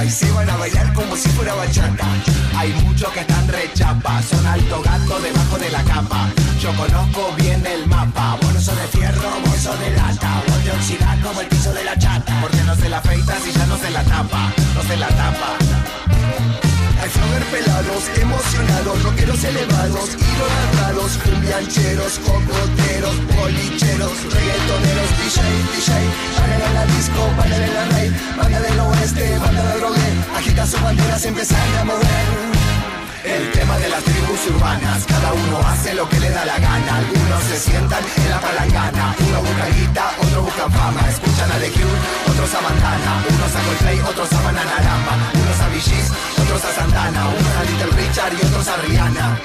y se van a bailar como si fuera bachata. Hay muchos que están rechapa, son alto gato debajo de la capa. Yo conozco bien el mapa, vos no sos de fierro, vos sos de lata. Vos te oxidás como el piso de la chata, porque no se la afeitas y ya no se la tapa, no se la tapa. Hay flogger pelados, emocionados, rockeros elevados, idolatrados, cumbiancheros, cocoteros, bolicheros, reggaetoneros, DJ, bailar en la disco, bailar en la rave, banda del oeste, banda del drogué, agita su bandera, se empiezan a mover. El tema de las tribus urbanas, cada uno hace lo que le da la gana. Algunos se sientan en la palangana, uno busca guita, otros buscan fama. Escuchan a The Cure, otros a Bandana, unos a Coldplay, otros a Bananarama, unos a Bee otros a Santana, unos a Little Richard y otros a Rihanna.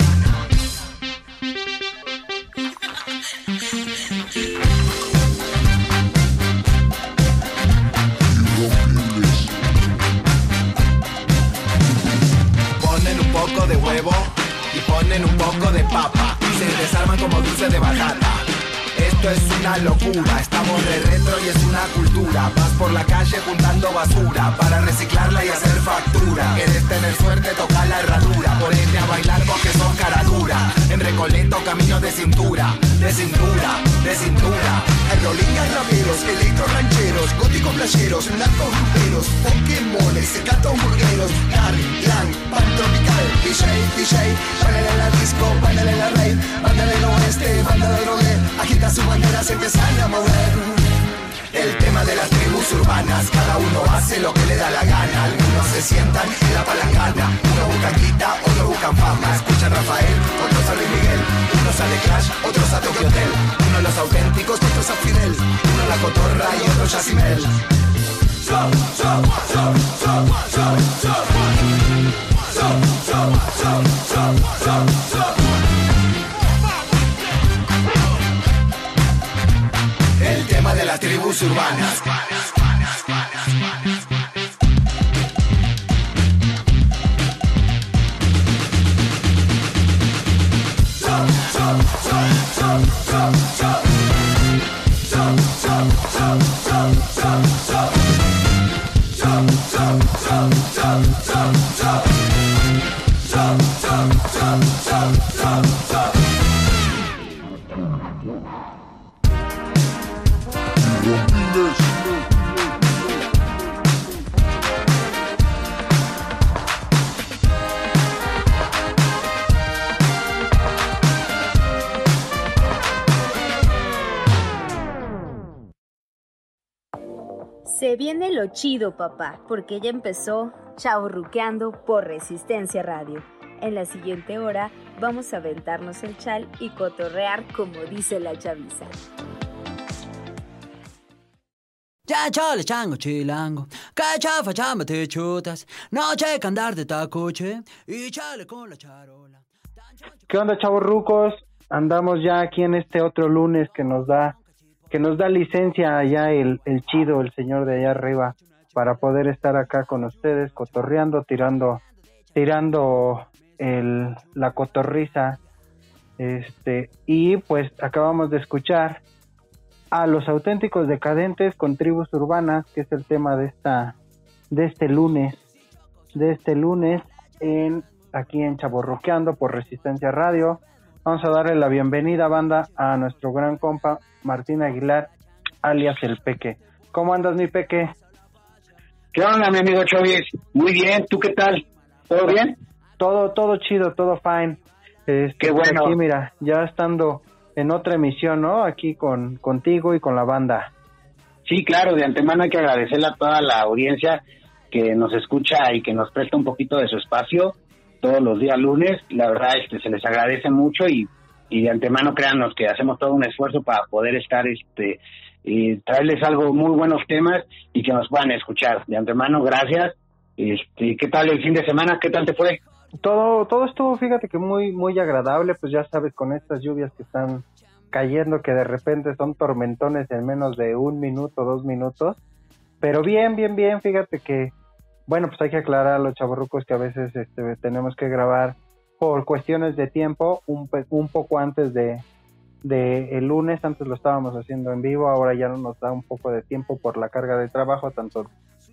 Poco de huevo y ponen un poco de papa y se desarman como dulce de batata. Esto es una locura, estamos de retro y es una cultura. Vas por la calle juntando basura para reciclarla y hacer factura. Querés tener suerte, toca la herradura, ponete a bailar porque son cara dura. En Recoleto camino de cintura, de cintura, de cintura. Hay rolingas raperos, electro rancheros, góticos playeros, narcos gruperos, pokémones, secatos hamburgueros, car, clan, pan tropical, DJ, bailar en la disco, bailar en la rave, banda del oeste, banda del drogué, agita su bandera, se empiezan a mover. El tema de las tribus urbanas, cada uno hace lo que le da la gana. Algunos se sientan en la palangana, uno busca guita, otros buscan fama. Escuchan Rafael, otros a Luis Miguel, unos a The Clash, otros a Tokyo Hotel, uno los auténticos, otros a Fidel, uno la cotorra y otro Yacimel. El tema de las tribus urbanas. Se viene lo chido, papá, porque ya empezó Chavorruqueando por Resistencia Radio. En la siguiente hora vamos a aventarnos el chal y cotorrear como dice la chaviza. Ya chale chango chilango, que chafa chamba te chutas, no checa andar de tacoche y chale con la charola. ¿Qué onda, chavorrucos? Andamos ya aquí en este otro lunes que nos da licencia allá el chido, el señor de allá arriba, para poder estar acá con ustedes cotorreando, tirando la cotorriza, y pues acabamos de escuchar a Los Auténticos Decadentes con Tribus Urbanas, que es el tema de este lunes aquí en Chavorruqueando por Resistencia Radio. Vamos a darle la bienvenida, banda, a nuestro gran compa Martín Aguilar, alias El Peque. ¿Cómo andas, mi Peque? ¿Qué onda, mi amigo Chovis? Muy bien, ¿tú qué tal? ¿Todo bien? Todo chido, todo fine. Qué bueno. Aquí, mira, ya estando en otra emisión, ¿no? Aquí contigo y con la banda. Sí, claro, de antemano hay que agradecerle a toda la audiencia que nos escucha y que nos presta un poquito de su espacio todos los días lunes. La verdad, se les agradece mucho y de antemano créanos que hacemos todo un esfuerzo para poder estar, y traerles algo, muy buenos temas y que nos puedan escuchar. De antemano, gracias. ¿Qué tal el fin de semana? ¿Qué tal te fue? Todo estuvo, fíjate que muy, muy agradable, pues ya sabes, con estas lluvias que están cayendo, que de repente son tormentones en menos de 1 minuto, 2 minutos, pero bien, fíjate que, bueno, pues hay que aclarar a los chavorrucos que a veces tenemos que grabar por cuestiones de tiempo, un poco antes de el lunes. Antes lo estábamos haciendo en vivo, ahora ya no nos da un poco de tiempo por la carga de trabajo, tanto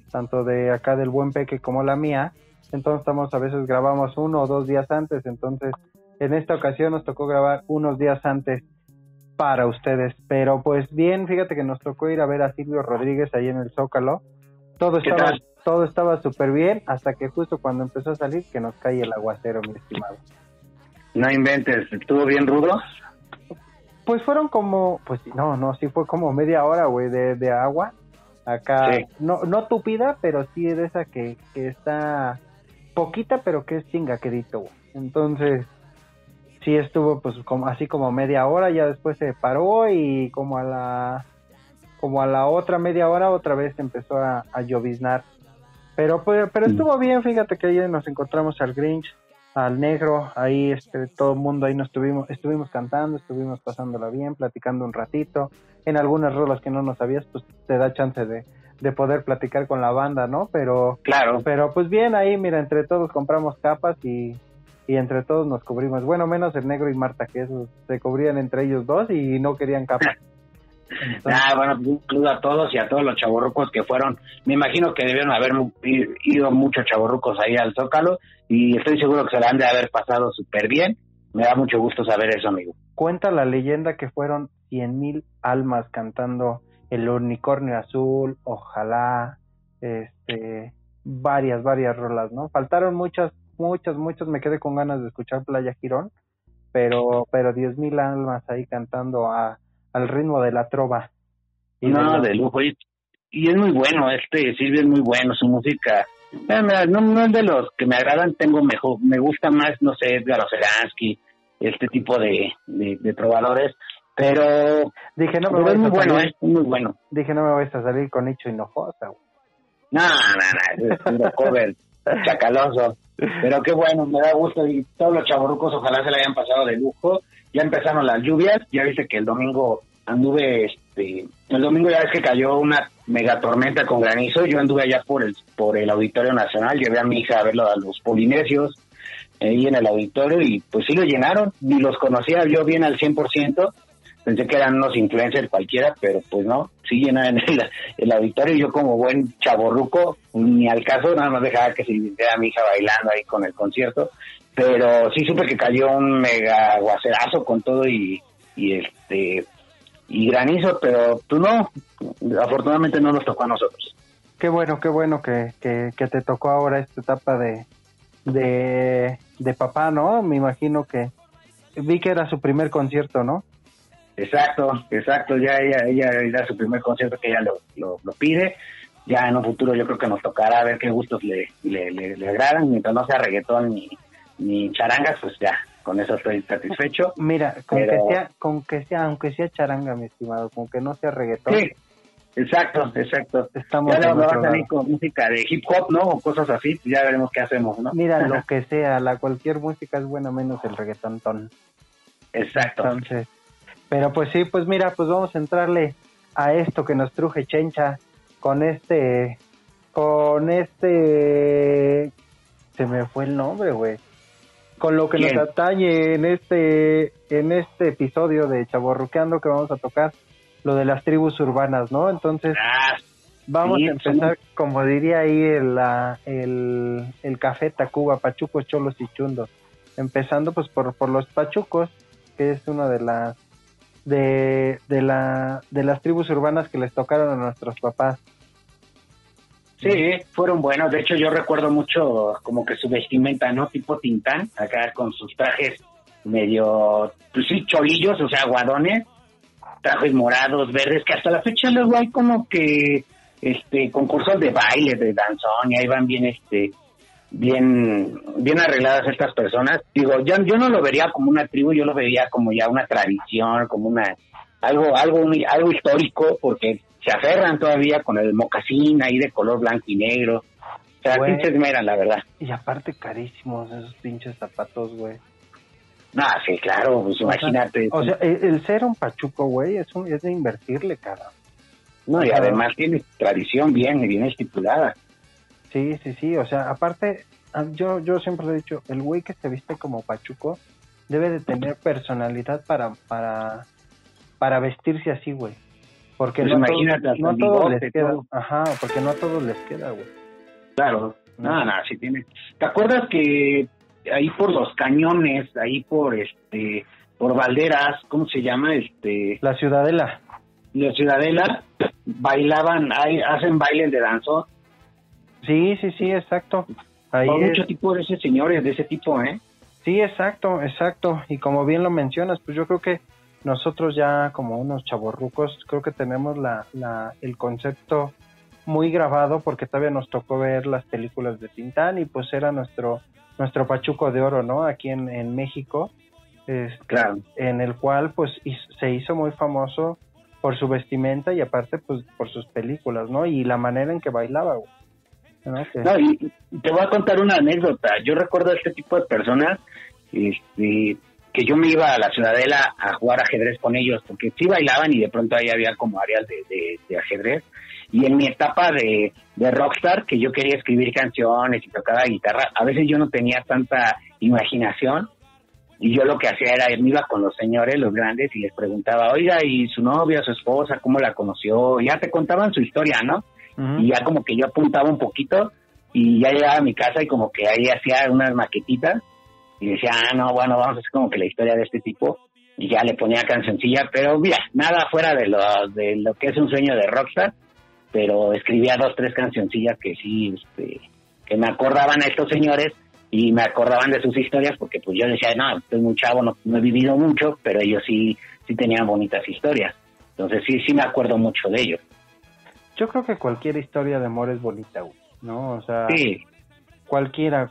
tanto de acá del Buen Peque como la mía. Entonces a veces grabamos 1 o 2 días antes, entonces en esta ocasión nos tocó grabar unos días antes para ustedes, pero pues bien, fíjate que nos tocó ir a ver a Silvio Rodríguez ahí en el Zócalo. Todo estaba súper bien, hasta que justo cuando empezó a salir que nos cae el aguacero, mi estimado. No inventes, ¿estuvo bien rudo? Pues fueron como, pues sí fue como media hora, güey, de agua. Acá, sí. No tupida, pero sí de esa que está poquita, pero que es chingaquerito, güey. Entonces, sí estuvo pues como así como media hora, ya después se paró y como a la otra media hora otra vez empezó a lloviznar. Pero estuvo bien, fíjate que ahí nos encontramos al Grinch, al Negro, ahí todo el mundo ahí estuvimos cantando, estuvimos pasándola bien, platicando un ratito. En algunas rolas que no nos sabías, pues te da chance de poder platicar con la banda, ¿no? Pero claro. Pero pues bien, ahí mira, entre todos compramos capas y entre todos nos cubrimos. Bueno, menos el Negro y Marta, que esos se cubrían entre ellos dos y no querían capas. Entonces... bueno, un saludo a todos y a todos los chavorrucos que fueron. Me imagino que debieron haber ido muchos chavorrucos ahí al Zócalo y estoy seguro que se la han de haber pasado súper bien. Me da mucho gusto saber eso, amigo. Cuenta la leyenda que fueron 100,000 almas cantando El Unicornio Azul, Ojalá, varias rolas, ¿no? Faltaron muchas, me quedé con ganas de escuchar Playa Girón, pero 10,000 almas ahí cantando al ritmo de la trova. De lujo, y es muy bueno, Silvio es muy bueno, su música, no es de los que me agradan, me gusta más, no sé, Edgar Oceransky, este tipo de trovadores, pero dije, no es muy bueno, es muy bueno. Dije, no me vais a salir con Nicho Hinojosa, güey. No, es un cover chacaloso, pero qué bueno, me da gusto, y todos los chavorrucos ojalá se le hayan pasado de lujo. Ya empezaron las lluvias, ya viste que el domingo anduve, el domingo ya ves que cayó una mega tormenta con granizo, yo anduve allá por el Auditorio Nacional, llevé a mi hija a verlo a los polinesios, ahí en el auditorio, y pues sí lo llenaron, ni los conocía yo bien al 100%, pensé que eran unos influencers cualquiera, pero pues no, sí llenaron el auditorio, y yo como buen chavorruco, ni al caso, nada más dejaba que se divirtiera a mi hija bailando ahí con el concierto, pero sí supe que cayó un mega aguacerazo con todo y granizo, pero tú no, afortunadamente no nos tocó a nosotros. Qué bueno que te tocó ahora esta etapa de papá, ¿no? Me imagino que vi que era su primer concierto, ¿no? Exacto, ya ella era su primer concierto, que ella lo pide. Ya en un futuro yo creo que nos tocará ver qué gustos le agradan, mientras no sea reggaetón ni charangas, pues ya, con eso estoy satisfecho. Mira, aunque sea charanga, mi estimado, con que no sea reggaetón. Sí, exacto. Estamos ya no va a salir con música de hip hop, ¿no? O cosas así, ya veremos qué hacemos, ¿no? Mira, lo que sea, cualquier música es buena menos el reggaetón. Exacto. Entonces, pero pues sí, pues mira, pues vamos a entrarle a esto que nos truje Chencha con se me fue el nombre, güey. Con lo que ¿Quién? nos atañe en este episodio de Chavorruqueando, que vamos a tocar lo de las tribus urbanas, ¿no? Entonces, vamos a empezar, como diría ahí el Café Tacuba, pachucos, cholos y chundos. Empezando pues por los pachucos, que es una de las tribus urbanas que les tocaron a nuestros papás. Sí, fueron buenos. De hecho, yo recuerdo mucho como que su vestimenta, ¿no? Tipo Tintán, acá con sus trajes medio, pues sí, cholillos, o sea, guadones, trajes morados, verdes, que hasta la fecha luego hay como que concursos de baile, de danzón, y ahí van bien arregladas estas personas. Digo, yo no lo vería como una tribu, yo lo vería como ya una tradición, como algo histórico, porque se aferran todavía con el mocasín ahí de color blanco y negro. O sea, sí se esmeran, la verdad. Y aparte carísimos esos pinches zapatos, güey. Sí, claro, pues imagínate. O sea, el ser un pachuco, güey, es de invertirle, cara. No, y además tiene tradición bien estipulada. Sí, o sea, aparte, yo siempre lo he dicho, el güey que se viste como pachuco debe de tener personalidad para vestirse así, güey. Porque Pues no, imagínate, hasta no el todos bigote, les queda. todo. Ajá, porque no a todos les queda, güey. Claro, nada, sí tiene. ¿Te acuerdas que ahí por los cañones, ahí por Valderas, ¿cómo se llama? La Ciudadela. La Ciudadela, bailaban, hacen bailes de danzón. Sí, exacto. Ahí Hay mucho tipo de ese señores, de ese tipo, ¿eh? Sí, exacto. Y como bien lo mencionas, pues yo creo que nosotros ya como unos chavorrucos, creo que tenemos el concepto muy grabado porque todavía nos tocó ver las películas de Tintán y pues era nuestro pachuco de oro, ¿no? Aquí en México, Claro. En el cual pues se hizo muy famoso por su vestimenta y aparte pues por sus películas, ¿no? Y la manera en que bailaba, güey. ¿No? No, y te voy a contar una anécdota. Yo recuerdo a este tipo de personas, que yo me iba a la Ciudadela a jugar ajedrez con ellos, porque sí bailaban y de pronto ahí había como áreas de ajedrez. Y en mi etapa de rockstar, que yo quería escribir canciones y tocaba guitarra, a veces yo no tenía tanta imaginación, y yo lo que hacía era, me iba con los señores, los grandes, y les preguntaba, oiga, ¿y su novia, su esposa, cómo la conoció? Y ya te contaban su historia, ¿no? Uh-huh. Y ya como que yo apuntaba un poquito, y ya llegaba a mi casa y como que ahí hacía unas maquetitas, y decía, no, bueno, vamos a hacer como que la historia de este tipo, y ya le ponía cancioncilla, pero mira, nada fuera de lo que es un sueño de rockstar, pero escribía 2, 3 cancioncillas que sí, que me acordaban a estos señores, y me acordaban de sus historias, porque pues yo decía, no, estoy muy chavo, no he vivido mucho, pero ellos sí tenían bonitas historias, entonces sí me acuerdo mucho de ellos. Yo creo que cualquier historia de amor es bonita, güey, ¿no? O sea, sí. cualquiera,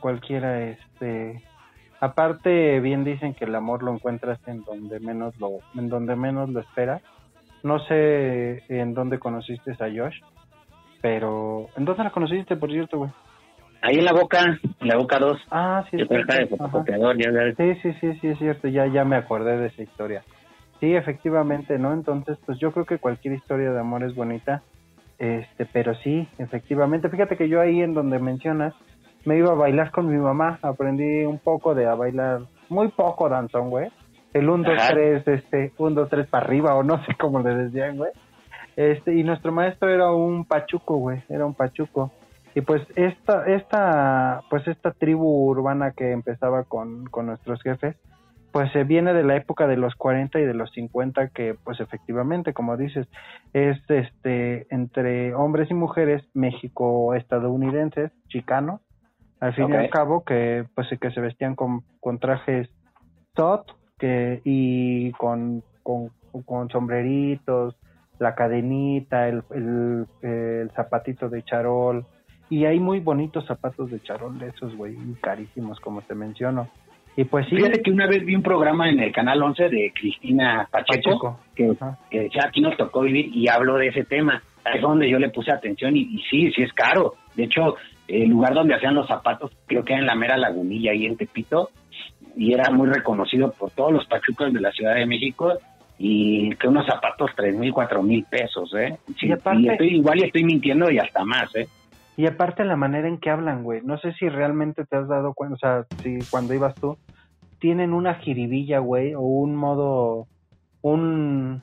aparte bien dicen que el amor lo encuentras en donde menos lo esperas. No sé en dónde conociste a Josh, pero ¿en dónde la conociste, por cierto, güey? Ahí en la Boca 2. Ah, sí, es cierto. De fotocopiador, ya sabes. Sí, es cierto, ya me acordé de esa historia. Sí, efectivamente, ¿no? Entonces, pues yo creo que cualquier historia de amor es bonita, pero sí, efectivamente. Fíjate que yo ahí en donde mencionas, me iba a bailar con mi mamá, aprendí un poco a bailar, muy poco danzón, güey. El 1, 2, 3, 1, 2, 3 para arriba, o no sé cómo le decían, güey. Y nuestro maestro era un pachuco, güey, Y pues esta tribu urbana que empezaba con nuestros jefes, pues se viene de la época de los 40 y de los 50, que pues efectivamente, como dices, es entre hombres y mujeres México-estadounidenses, chicanos, al fin y al cabo, que pues que se vestían con trajes tot, y con sombreritos, la cadenita, el zapatito de charol, y hay muy bonitos zapatos de charol de esos, güey, carísimos, como te menciono. Y pues sí. Fíjate que una vez vi un programa en el Canal 11 de Cristina Pacheco. Que decía, aquí nos tocó vivir, y habló de ese tema. Es donde yo le puse atención, y sí es caro. De hecho, el lugar donde hacían los zapatos, creo que era en la mera Lagunilla, ahí en Tepito, y era muy reconocido por todos los pachucos de la Ciudad de México, y que unos zapatos 3,000, 4,000 pesos, Sí, y aparte, estoy mintiendo y hasta más, Y aparte la manera en que hablan, güey, no sé si realmente te has dado cuenta, o sea, si cuando ibas tú, tienen una jiribilla, güey, o un modo, un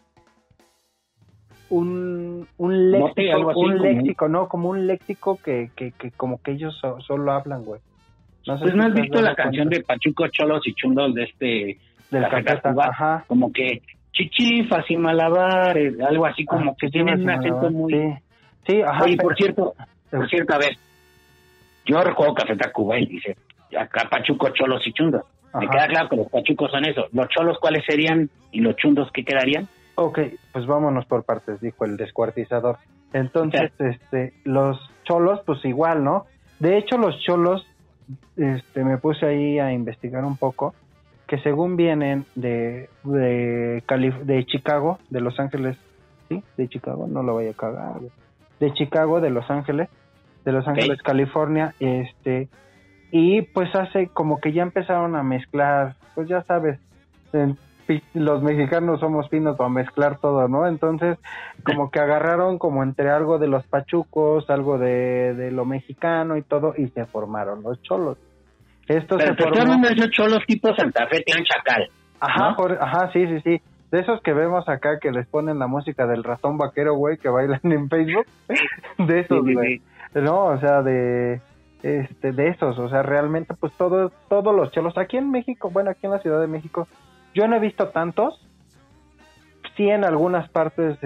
léxico, ¿no? Como un léxico que como que ellos solo hablan, güey. No sé pues si no has visto la canción de Pachuco, Cholos y Chundos de la Cuba, como que chichifas y malabares, algo así como que tienen un acento muy... Sí, ajá. Oye, por cierto, a ver, yo recuerdo Café Tacuba y dice, acá Pachuco, Cholos y Chundos. Ajá. Me queda claro que los pachucos son eso. ¿Los cholos cuáles serían y los chundos qué quedarían? Ok, pues vámonos por partes, dijo el descuartizador. Entonces, los cholos, pues igual, ¿no? De hecho, los cholos, me puse ahí a investigar un poco, que según vienen de Chicago, de Los Ángeles, ¿sí? De Chicago, no lo vaya a cagar, de Chicago, de Los Ángeles, California, y pues hace como que ya empezaron a mezclar, pues ya sabes, los mexicanos somos finos para mezclar todo, ¿no? Entonces, como que agarraron como entre algo de los pachucos, algo de lo mexicano y todo, y se formaron los cholos. Pero te estoy hablando de esos cholos tipo Santa Fe, Tian Chacal, Ajá, ¿no? Ajá, sí. De esos que vemos acá que les ponen la música del ratón vaquero, güey, que bailan en Facebook. De esos, güey. No, o sea, de esos, o sea, realmente pues todos los cholos aquí en México, bueno, aquí en la Ciudad de México, yo no he visto tantos. Sí, en algunas partes,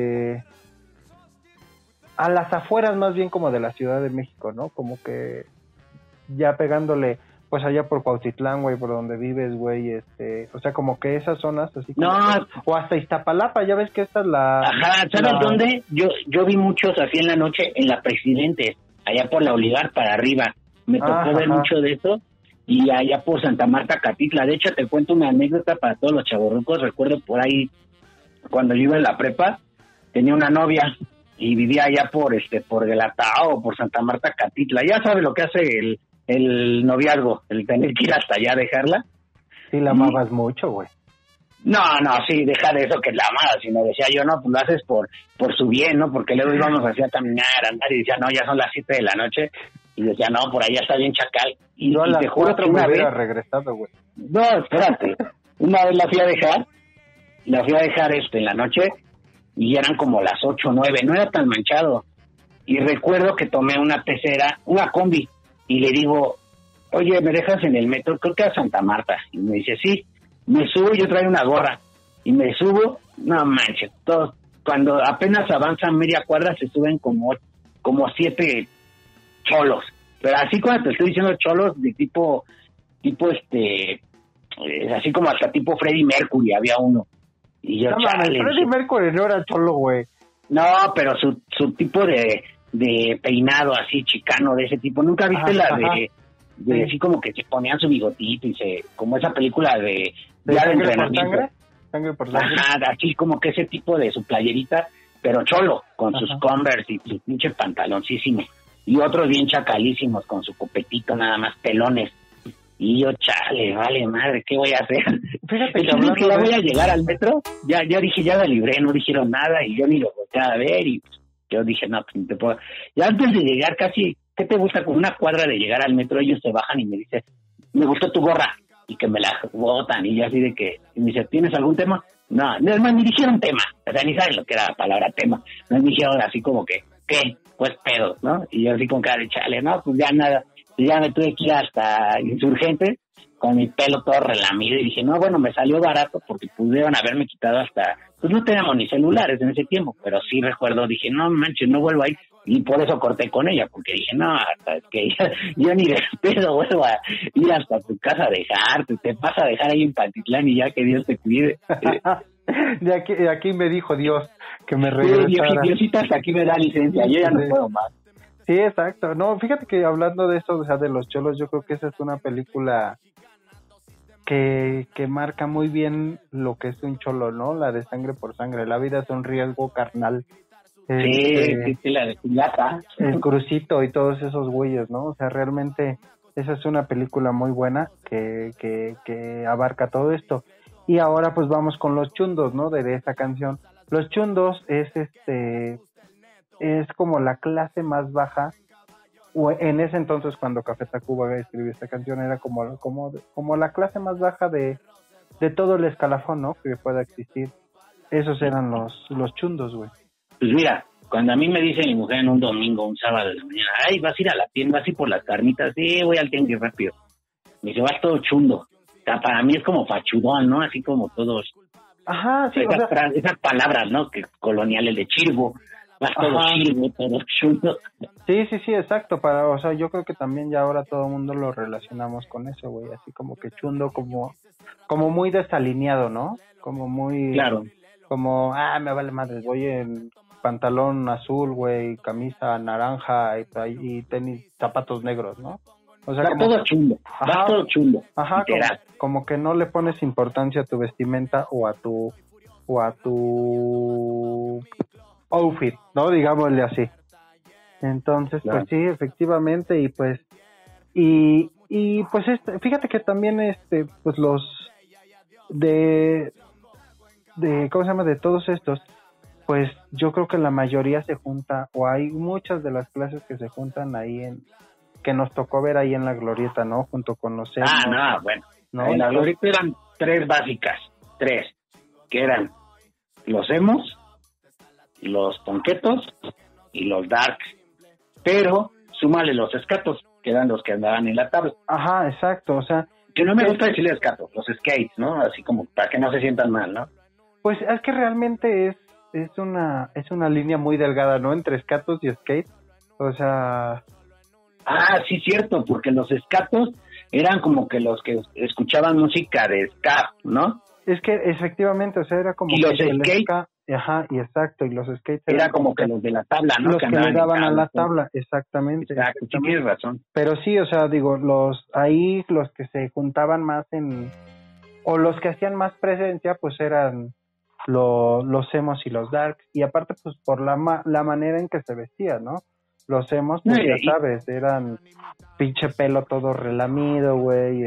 a las afueras más bien como de la Ciudad de México, ¿no? Como que ya pegándole, pues allá por Cuautitlán, güey, por donde vives, güey, o sea, como que esas zonas así como o hasta Iztapalapa, ya ves que esta es la... Ajá, ¿sabes dónde? Yo vi muchos así en la noche, en la Presidente, allá por la Olivar para arriba, me tocó ver mucho de eso, y allá por Santa Marta, Catitla. De hecho, te cuento una anécdota para todos los chavorrucos. Recuerdo por ahí, cuando yo iba en la prepa, tenía una novia, y vivía allá por Guelatao, por Santa Marta, Catitla. Ya sabes lo que hace el noviazgo, el tener que ir hasta allá a dejarla. Sí, la amabas mucho, güey. No, sí, deja de eso que la amaba, sino decía yo, no, pues lo haces por su bien, ¿no? Porque luego íbamos así a caminar, a andar, y decía, no, ya son las 7 de la noche, y decía, no, por allá está bien chacal. Y te juro que una vez... regresado, güey. No, espérate, una vez la fui a dejar en la noche, y eran como las 8 o 9, no era tan manchado. Y recuerdo que tomé una pecera, una combi, y le digo, oye, ¿me dejas en el metro? Creo que a Santa Marta. Y me dice, sí. Me subo, yo traigo una gorra. Y me subo, no manches, todos, cuando apenas avanzan media cuadra, se suben como 7 cholos. Pero así cuando te estoy diciendo cholos, de tipo así como hasta tipo Freddie Mercury, había uno. Y yo, chale. Freddie Mercury no era cholo, güey. No, pero su tipo de peinado así chicano, de ese tipo. ¿Nunca viste de así como que se ponían su bigotito y como esa película de entrenamiento? ¿Sangre por sangre? Ajá, así como que ese tipo de su playerita, pero cholo, con sus Converse y su pinche pantaloncísimo. Y otros bien chacalísimos, con su copetito nada más, pelones. Y yo, chale, vale madre, ¿qué voy a hacer? Fíjate que ya voy a llegar al metro, ya dije, ya me libré, no dijeron nada, y yo ni lo volteé a ver, y yo dije, no, pues no te puedo. Y antes de llegar casi, ¿qué te gusta? Con una cuadra de llegar al metro, ellos se bajan y me dicen, me gustó tu gorra, y que me la botan, y yo así de que, y me dice, ¿tienes algún tema? No, además ni dijeron tema, o sea, ni saben lo que era la palabra tema, no me dijeron así como que, ¿qué? Pues pedo, ¿no? Y yo así con cara de chale, no, pues ya nada, ya me tuve que ir hasta Insurgente, con mi pelo todo relamido, y dije, no, bueno, me salió barato, porque pudieron haberme quitado hasta, pues no teníamos ni celulares en ese tiempo, pero sí recuerdo, dije, no manches, no vuelvo a ir, y por eso corté con ella, porque dije, no, hasta es que yo ni de pedo vuelvo a ir hasta tu casa a dejarte, te vas a dejar ahí en Pantitlán y ya que Dios te cuide. De aquí me dijo Dios que me regresara. Sí, Diosita hasta aquí me da licencia, yo ya no puedo más. Sí, exacto. No, fíjate que hablando de eso, o sea, de los cholos, yo creo que esa es una película que marca muy bien lo que es un cholo, ¿no? La de Sangre por Sangre. La vida es un riesgo carnal. Sí, la de Pirata. El Crucito y todos esos güeyes, ¿no? O sea, realmente esa es una película muy buena que abarca todo esto. Y ahora pues vamos con Los Chundos, ¿no? De esa canción. Los Chundos es como la clase más baja, o en ese entonces cuando Café Tacuba escribió esta canción era como la clase más baja de todo el escalafón, ¿no? Que pueda existir. Esos eran los chundos, güey. Pues mira, cuando a mí me dice mi mujer en un domingo, un sábado de la mañana, ay, vas a ir a la tienda, vas a ir por las carnitas, sí, voy al tianguis rápido. Me dice, vas todo chundo. O sea, para mí es como fachudón, ¿no? Así como todos. Ajá, sí. Esas palabras, ¿no? Que coloniales de chirbo. Vas todo chirbo, todo chundo. Sí, exacto. O sea, yo creo que también ya ahora todo el mundo lo relacionamos con eso, güey. Así como que chundo, como muy desalineado, ¿no? Como muy... Claro. Como, me vale madre, voy en pantalón azul, güey, camisa naranja y tenis, zapatos negros, ¿no? O sea, va todo chundo. Va todo chundo. Ajá, como que no le pones importancia a tu vestimenta o a tu outfit, ¿no? Digámosle así. Entonces, claro. Pues sí, efectivamente, y pues fíjate que también pues los de ¿cómo se llama? De todos estos, pues yo creo que la mayoría se junta, o hay muchas de las clases que se juntan ahí que nos tocó ver ahí en la Glorieta, ¿no? Junto con los bueno. ¿No? En la Glorieta eran 3 básicas, 3. que eran los emos, los ponquetos y los darks, pero súmale los escatos, que eran los que andaban en la tabla. Ajá, exacto, o sea... Que no me gusta decirle escatos, los skates, ¿no? Así como para que no se sientan mal, ¿no? Pues es que realmente es una línea muy delgada, ¿no? Entre escatos y skate, o sea... Ah, sí, cierto, porque los escatos eran como que los que escuchaban música de ska, ¿no? Es que efectivamente, o sea, era como... Y los el skates... ska, ajá, y exacto, y los skates... Era como que los de la tabla, ¿no? Los que le daban a la tabla, exactamente. Exacto, sí tienes razón. Pero sí, o sea, digo, los que se juntaban más o los que hacían más presencia, pues eran los emos y los darks, y aparte, pues por la manera en que se vestían, ¿no? Los emos, pues ya sabes, eran pinche pelo todo relamido, güey,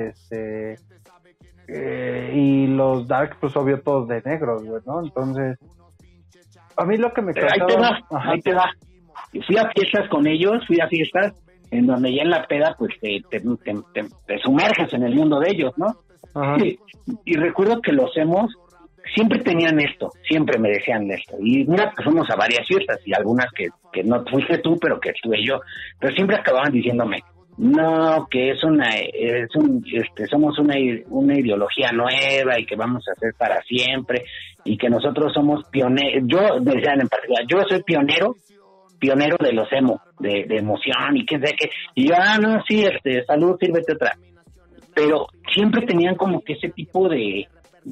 y los darks, pues obvio, todos de negros, güey, ¿no? Entonces, a mí lo que me causaba... Ahí te va. Fui a fiestas con ellos, en donde ya en la peda, pues te sumerges en el mundo de ellos, ¿no? Ajá. Y recuerdo que los emos siempre tenían esto, siempre me decían esto. Y mira que fuimos a varias fiestas, y algunas que no fuiste tú, pero que estuve yo. Pero siempre acababan diciéndome, no, que somos una ideología nueva y que vamos a hacer para siempre, y que nosotros somos pioneros. Yo, decían en particular, yo soy pionero de los emo, de emoción y quién sabe qué. Y yo, no, sí, salud, sírvete otra. Pero siempre tenían como que ese tipo de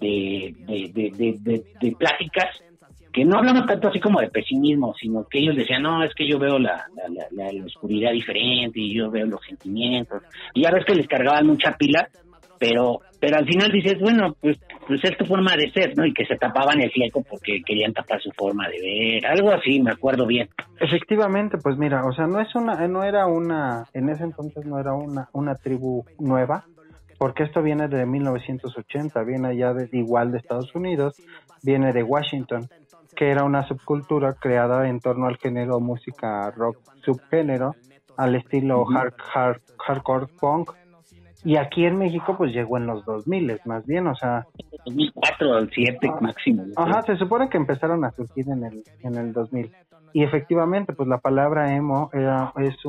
pláticas que no hablaban tanto así como de pesimismo, sino que ellos decían, no, es que yo veo la oscuridad diferente y yo veo los sentimientos. Y ya ves que les cargaban mucha pila, pero al final dices, bueno, pues es tu forma de ser, ¿no? Y que se tapaban el fleco porque querían tapar su forma de ver, algo así, me acuerdo bien. Efectivamente, pues mira, o sea, en ese entonces no era una tribu nueva, porque esto viene de 1980, viene ya igual de Estados Unidos, viene de Washington, que era una subcultura creada en torno al género música rock subgénero, al estilo hardcore punk. Y aquí en México pues llegó en los 2000 más bien, o sea... 2004 al 2007 máximo. Ajá, se supone que empezaron a surgir en el 2000. Y efectivamente, pues la palabra emo es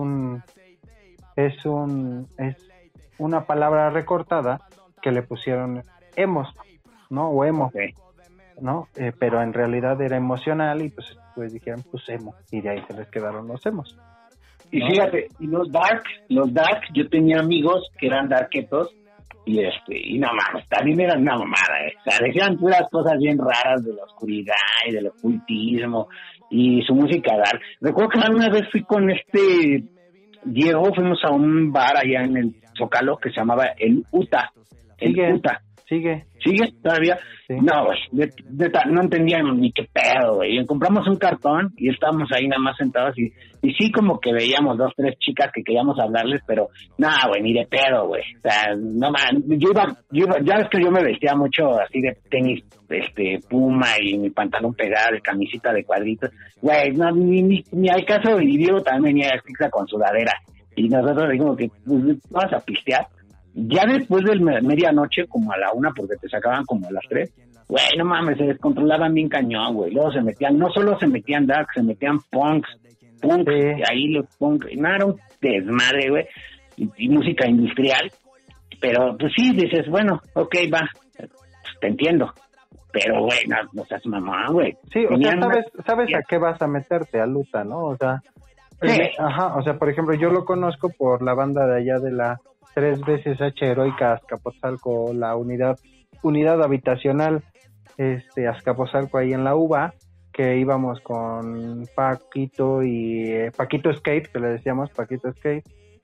una palabra recortada que le pusieron emos, ¿no? O emo, okay, ¿no? Pero en realidad era emocional y pues dijeron pues emo, y de ahí se les quedaron los emos. Y fíjate, y los dark, yo tenía amigos que eran darketos, y no mames, también eran una mamada, o sea, decían puras cosas bien raras de la oscuridad y del ocultismo, y su música dark. Recuerdo que una vez fui con Diego, fuimos a un bar allá en el Zócalo que se llamaba el Uta. ¿Sigue todavía? Sí. No, güey, no entendíamos ni qué pedo, güey. Compramos un cartón y estábamos ahí nada más sentados y sí como que veíamos 2, 3 chicas que queríamos hablarles, pero nada, güey, ni de pedo, güey. O sea, no man, yo iba, ya ves que yo me vestía mucho así de tenis, Puma y mi pantalón pegado, de camisita de cuadritos. Güey, no, ni al caso, y Diego también venía escrita con sudadera. Y nosotros dijimos que pues, vamos a pistear. Ya después de medianoche, como a la 1, porque te sacaban como a las 3, güey, no mames, se descontrolaban bien cañón, güey. Luego no solo se metían dark, se metían punks, sí. Y ahí los punks, no, era un desmadre, güey, y música industrial. Pero, pues sí, dices, bueno, ok, va, te entiendo. Pero, güey, no seas mamá, güey. Sí, o sea, sabes a qué vas a meterte, a Luta, ¿no? O sea, sí. Ajá, o sea, por ejemplo, yo lo conozco por la banda de allá de la 3 veces H heroica Azcapotzalco, la unidad habitacional Azcapotzalco ahí en la UBA, que íbamos con Paquito y Paquito Skate, que le decíamos Paquito Skate,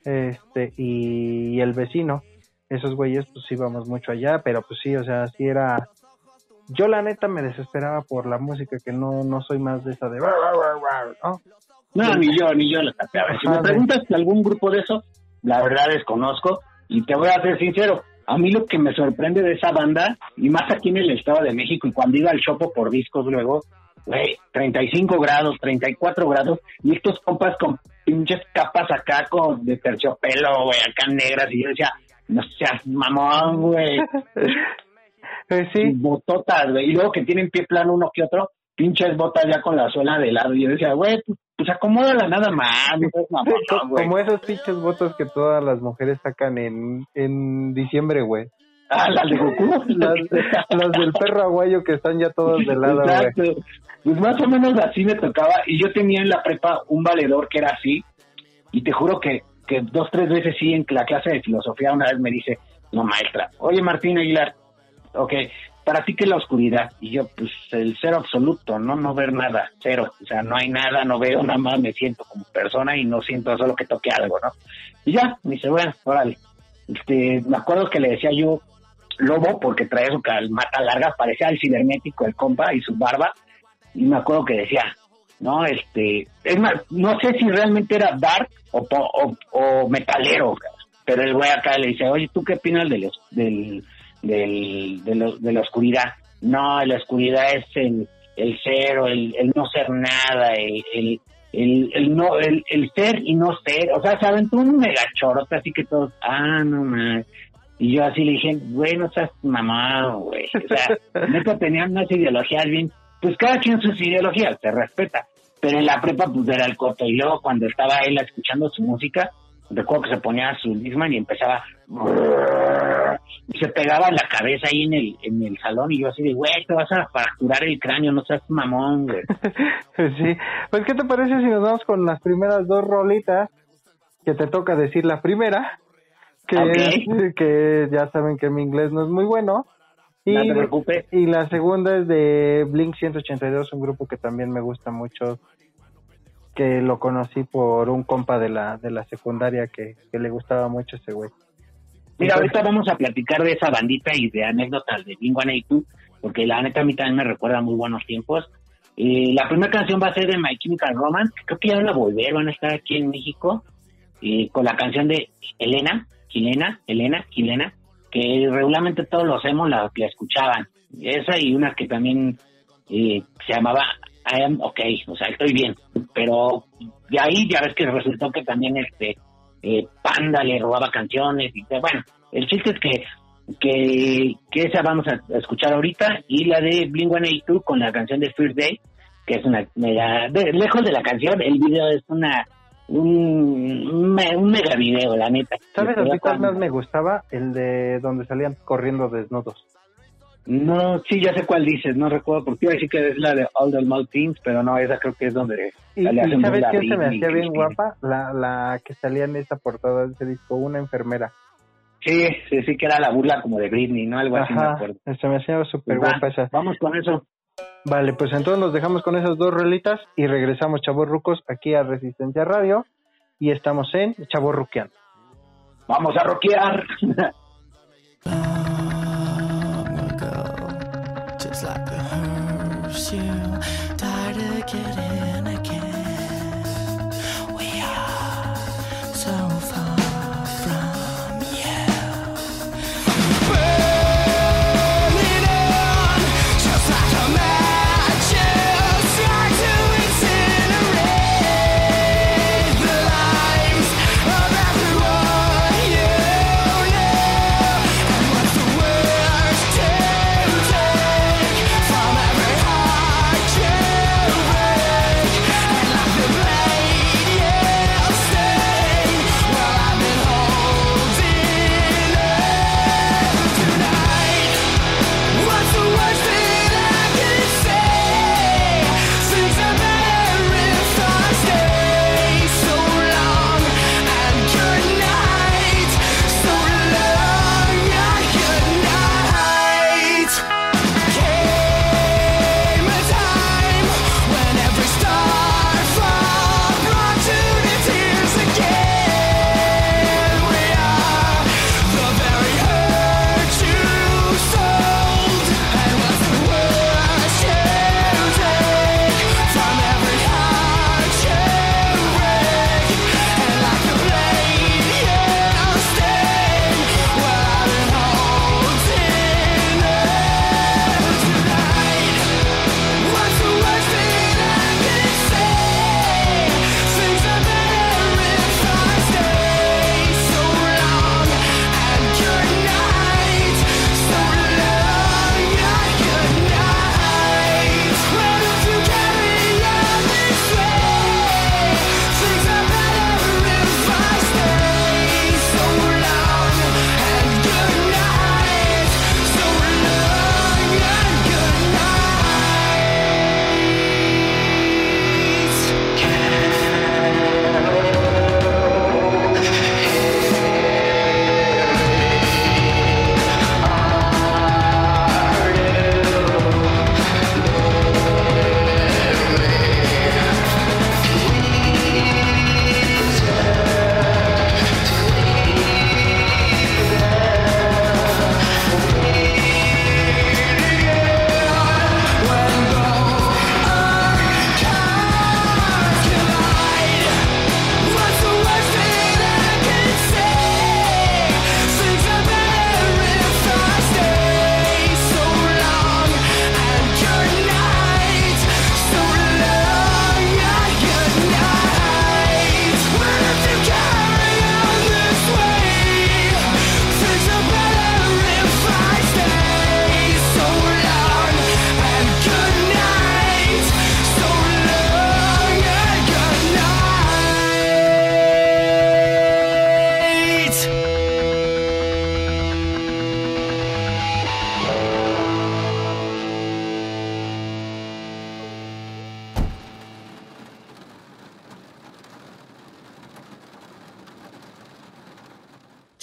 y el vecino. Esos güeyes pues íbamos mucho allá, pero pues sí, o sea, sí era... Yo la neta me desesperaba por la música, que no soy más de esa de... ¿no? No, ni yo la tapeaba. Si me preguntas de algún grupo de esos, la verdad desconozco, y te voy a ser sincero, a mí lo que me sorprende de esa banda, y más aquí en el Estado de México, y cuando iba al Chopo por discos luego, güey, 35 grados, 34 grados, y estos compas con pinches capas acá de terciopelo, güey, acá negras, y yo decía, no seas mamón, güey. Sí. Bototas, güey, y luego que tienen pie plano uno que otro, pinches botas ya con la suela de lado, y yo decía, güey, pues acomódala nada más, no seas mamón, güey. Como esos pinches botas que todas las mujeres sacan en diciembre, güey. Ah, las de Goku. Las del perro aguayo que están ya todas de lado, güey. Exacto. Pues más o menos así me tocaba, y yo tenía en la prepa un valedor que era así, y te juro que 2-3 veces sí en la clase de filosofía una vez me dice, no, maestra, oye Martín Aguilar, ok, para ti qué es la oscuridad, y yo pues el cero absoluto, no ver nada, cero, o sea, no hay nada, no veo nada más, me siento como persona y no siento solo que toque algo, ¿no? Y ya, me dice, bueno, órale, me acuerdo que le decía yo lobo porque traía su calmata larga, parecía el cibernético el compa y su barba, y me acuerdo que decía, no, es más, no sé si realmente era dark o metalero, pero el güey acá le dice, oye, ¿tú qué opinas de la oscuridad? No, la oscuridad es el cero, el no ser nada, el ser y no ser, o sea, se aventó un mega chorote, así que todos, no más. Y yo así le dije, güey, no seas mamá, güey, o sea, neta tenían unas ideologías bien, pues cada quien sus ideologías, se respeta, pero en la prepa pues era el coto, y luego cuando estaba él escuchando su música, recuerdo que se ponía su Discman y empezaba y se pegaba en la cabeza ahí en el salón, y yo así de, güey, te vas a fracturar el cráneo, no seas mamón, güey. Sí, pues ¿qué te parece si nos vamos con las primeras dos rolitas? Que te toca decir la primera, que ya saben que mi inglés no es muy bueno. No te preocupes. Y la segunda es de Blink 182, un grupo que también me gusta mucho, que lo conocí por un compa de la secundaria que le gustaba mucho ese güey. Mira, ahorita vamos a platicar de esa bandita y de anécdotas de Blink-182, porque la neta a mí también me recuerda muy buenos tiempos. La primera canción va a ser de My Chemical Romance, creo que ya van a volver, van a estar aquí en México, con la canción de Elena, que regularmente todos los emos la escuchaban. Esa y una que también se llamaba I Am Okay, o sea, estoy bien. Pero de ahí ya ves que resultó que también Panda le robaba canciones. Y bueno, el chiste es que esa vamos a escuchar ahorita, y la de Blink-182 con la canción de First Day, que es una mega... lejos de la canción, el video es un mega video, la neta. ¿Sabes a ti cuál más me gustaba? El de donde salían corriendo desnudos. No, sí, ya sé cuál dices, no recuerdo, porque iba a decir que es la de All the Mouth Things, pero no, esa creo que es donde... ¿Y sabes quién se me hacía bien guapa? La que salía en esa portada de ese disco, una enfermera. Sí, que era la burla como de Britney, ¿no? Algo así, me acuerdo. Se me hacía súper guapa esa. Vamos con eso. Vale, pues entonces nos dejamos con esas dos rolitas y regresamos, chavorrucos, aquí a Resistencia Radio, y estamos en Chavorruqueando. ¡Vamos a rockear!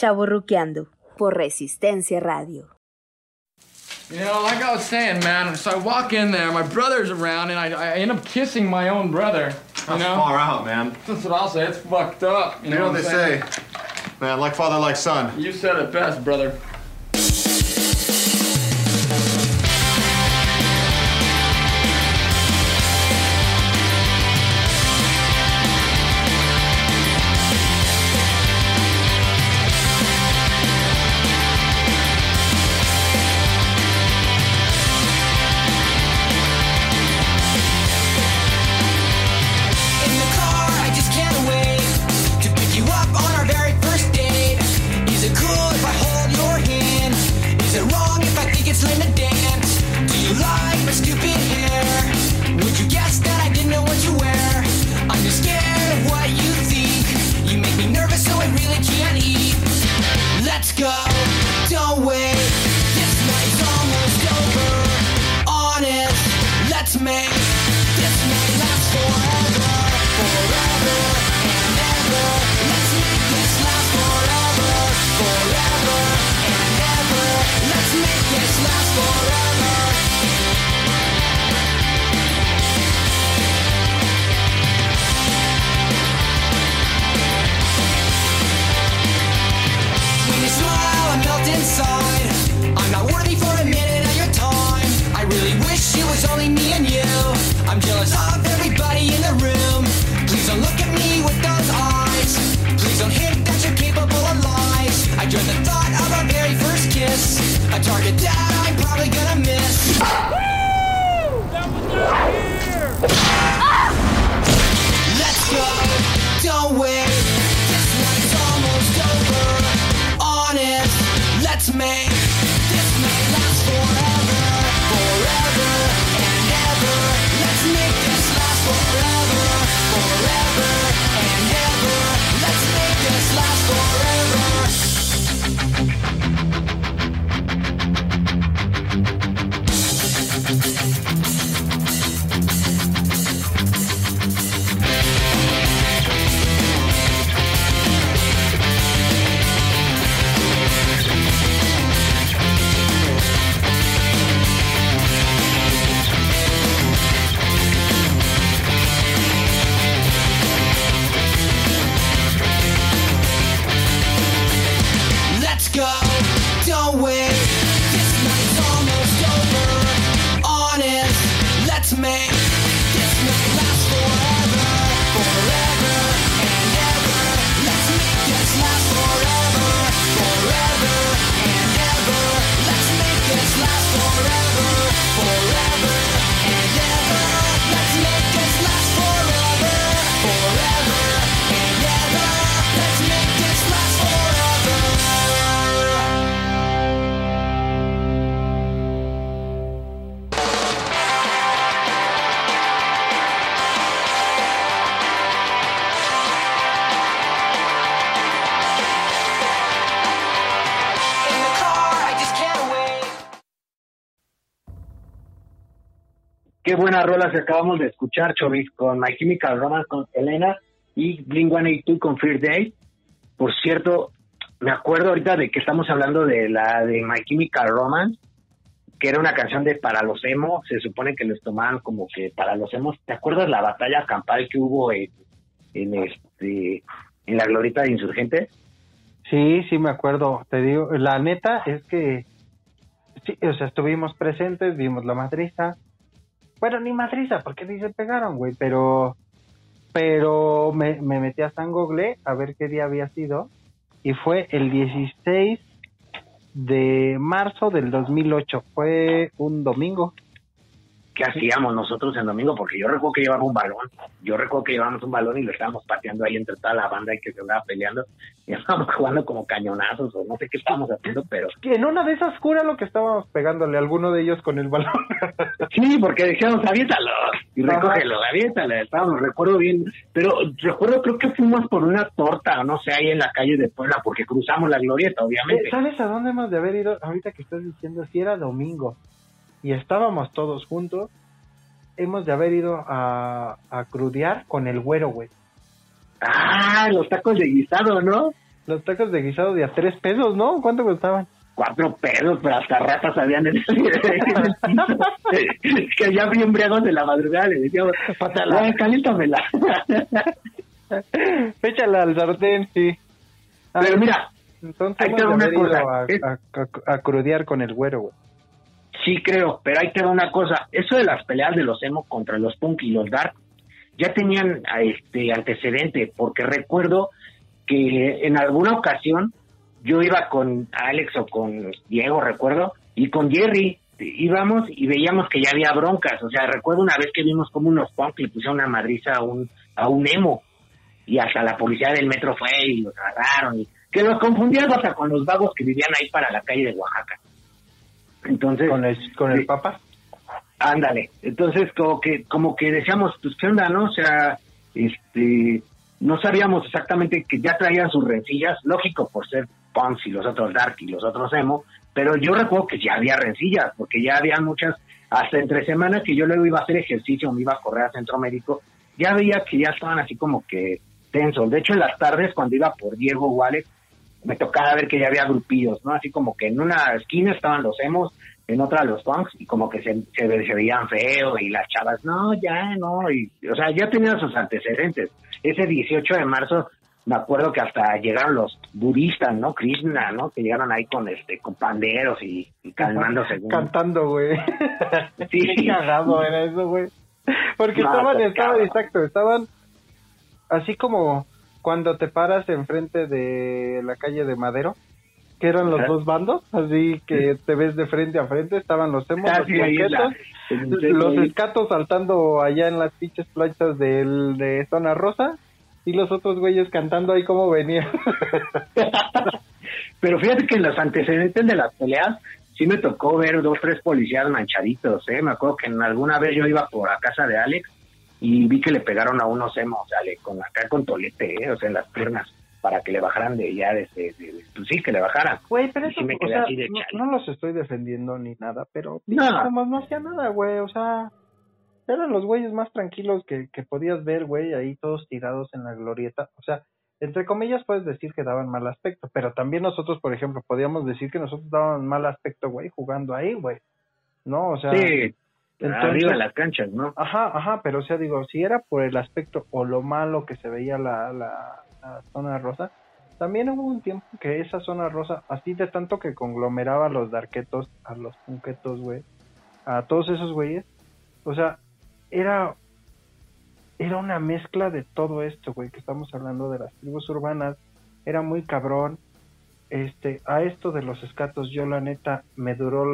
Chavorruqueando por Resistencia Radio. You know, like I was saying, man, so I walk in there, my brother's around, and I end up kissing my own brother. You know? Far out, man. That's what I'll say. It's fucked up. You know what they say? Man, like father, like son. You said it best, brother. Qué buenas rolas que acabamos de escuchar, Chovis, con My Chemical Romance con Elena y Blink-182 con Fear Day. Por cierto, me acuerdo ahorita de que estamos hablando de la de My Chemical Romance, que era una canción de para los emo, se supone que les tomaban como que para los emos. ¿Te acuerdas la batalla campal que hubo en la glorieta de Insurgentes? Sí, me acuerdo. Te digo, la neta es que sí, o sea, estuvimos presentes, vimos la madriza. Bueno, ni madriza, porque ni se pegaron, güey, pero me metí hasta en Google a ver qué día había sido, y fue el 16 de marzo del 2008, fue un domingo. ¿Qué hacíamos nosotros en domingo? Porque yo recuerdo que llevaba un balón. Yo recuerdo que llevábamos un balón y lo estábamos pateando ahí entre toda la banda y que se andaba peleando. Y estábamos jugando como cañonazos o no sé qué estábamos haciendo, pero... Que en una de esas cura lo que estábamos pegándole a alguno de ellos con el balón. Sí, porque decíamos, aviéntalo y recógelo, aviéntalo. Estábamos, recuerdo bien. Pero recuerdo, creo que fuimos por una torta, o no sé, ahí en la calle de Puebla, porque cruzamos la glorieta, obviamente. ¿Sabes a dónde hemos de haber ido? Ahorita que estás diciendo, si era domingo y estábamos todos juntos, hemos de haber ido a crudear con el güero, güey. Ah, los tacos de guisado, ¿no? Los tacos de guisado de a 3 pesos, ¿no? ¿Cuánto costaban? 4 pesos, pero hasta ratas habían en el piso. Que ya bien embriagos de la madrugada le decíamos, caliéntamela. Échala al sartén, sí. Pero mira, entonces ahí te va una cosa. a crudear con el güero, güey. Sí creo, pero ahí te va una cosa. Eso de las peleas de los emo contra los punk y los dark ya tenían antecedente, porque recuerdo que en alguna ocasión yo iba con Alex o con Diego, recuerdo, y con Jerry íbamos y veíamos que ya había broncas. O sea, recuerdo una vez que vimos como unos punk le pusieron una madriza a un emo, y hasta la policía del metro fue y los agarraron, y que los confundían hasta con los vagos que vivían ahí para la calle de Oaxaca. Entonces, con el Papa. Ándale. Entonces como que decíamos, pues qué onda, ¿no? O sea, no sabíamos exactamente, que ya traían sus rencillas, lógico por ser punks y los otros dark y los otros emo, pero yo recuerdo que ya había rencillas, porque ya había muchas, hasta entre semanas que yo luego iba a hacer ejercicio, me iba a correr al centro médico, ya veía que ya estaban así como que tensos. De hecho, en las tardes cuando iba por Diego o Alex, me tocaba ver que ya había grupillos, ¿no? Así como que en una esquina estaban los emos, en otra los punks, y como que se veían feo, y las chavas, no, ya, no, y, o sea, ya tenían sus antecedentes. Ese 18 de marzo, me acuerdo que hasta llegaron los budistas, ¿no? Krishna, ¿no? Que llegaron ahí con panderos y calmándose. Cantando, güey. Sí. Qué cagado era eso, güey. Porque estaban así como cuando te paras enfrente de la calle de Madero, que eran los dos bandos, así que te ves de frente a frente, estaban los emos, los punquetos, los escatos saltando allá en las pinches planchas de Zona Rosa, y los otros güeyes cantando ahí como venían. Pero fíjate que en los antecedentes de las peleas sí me tocó ver 2, 3 policías manchaditos, ¿eh? Me acuerdo que en alguna vez yo iba por la casa de Alex y vi que le pegaron a unos emos, o sea, con tolete, o sea, en las piernas, para que le bajaran pues sí, que le bajaran. Güey, pero y eso, sí me quedé así de no los estoy defendiendo ni nada, pero no. No hacía nada, güey, o sea, eran los güeyes más tranquilos que podías ver, güey, ahí todos tirados en la glorieta, o sea, entre comillas puedes decir que daban mal aspecto, pero también nosotros, por ejemplo, podíamos decir que nosotros daban mal aspecto, güey, jugando ahí, güey, ¿no? O sea... Sí. Entonces, arriba en las canchas, ¿no? Ajá, pero o sea, digo, si era por el aspecto o lo malo que se veía la zona rosa, también hubo un tiempo que esa zona rosa, así de tanto que conglomeraba a los darquetos, a los punquetos, güey, a todos esos güeyes, o sea, era una mezcla de todo esto, güey, que estamos hablando de las tribus urbanas, era muy cabrón, a esto de los escatos, yo la neta, me duró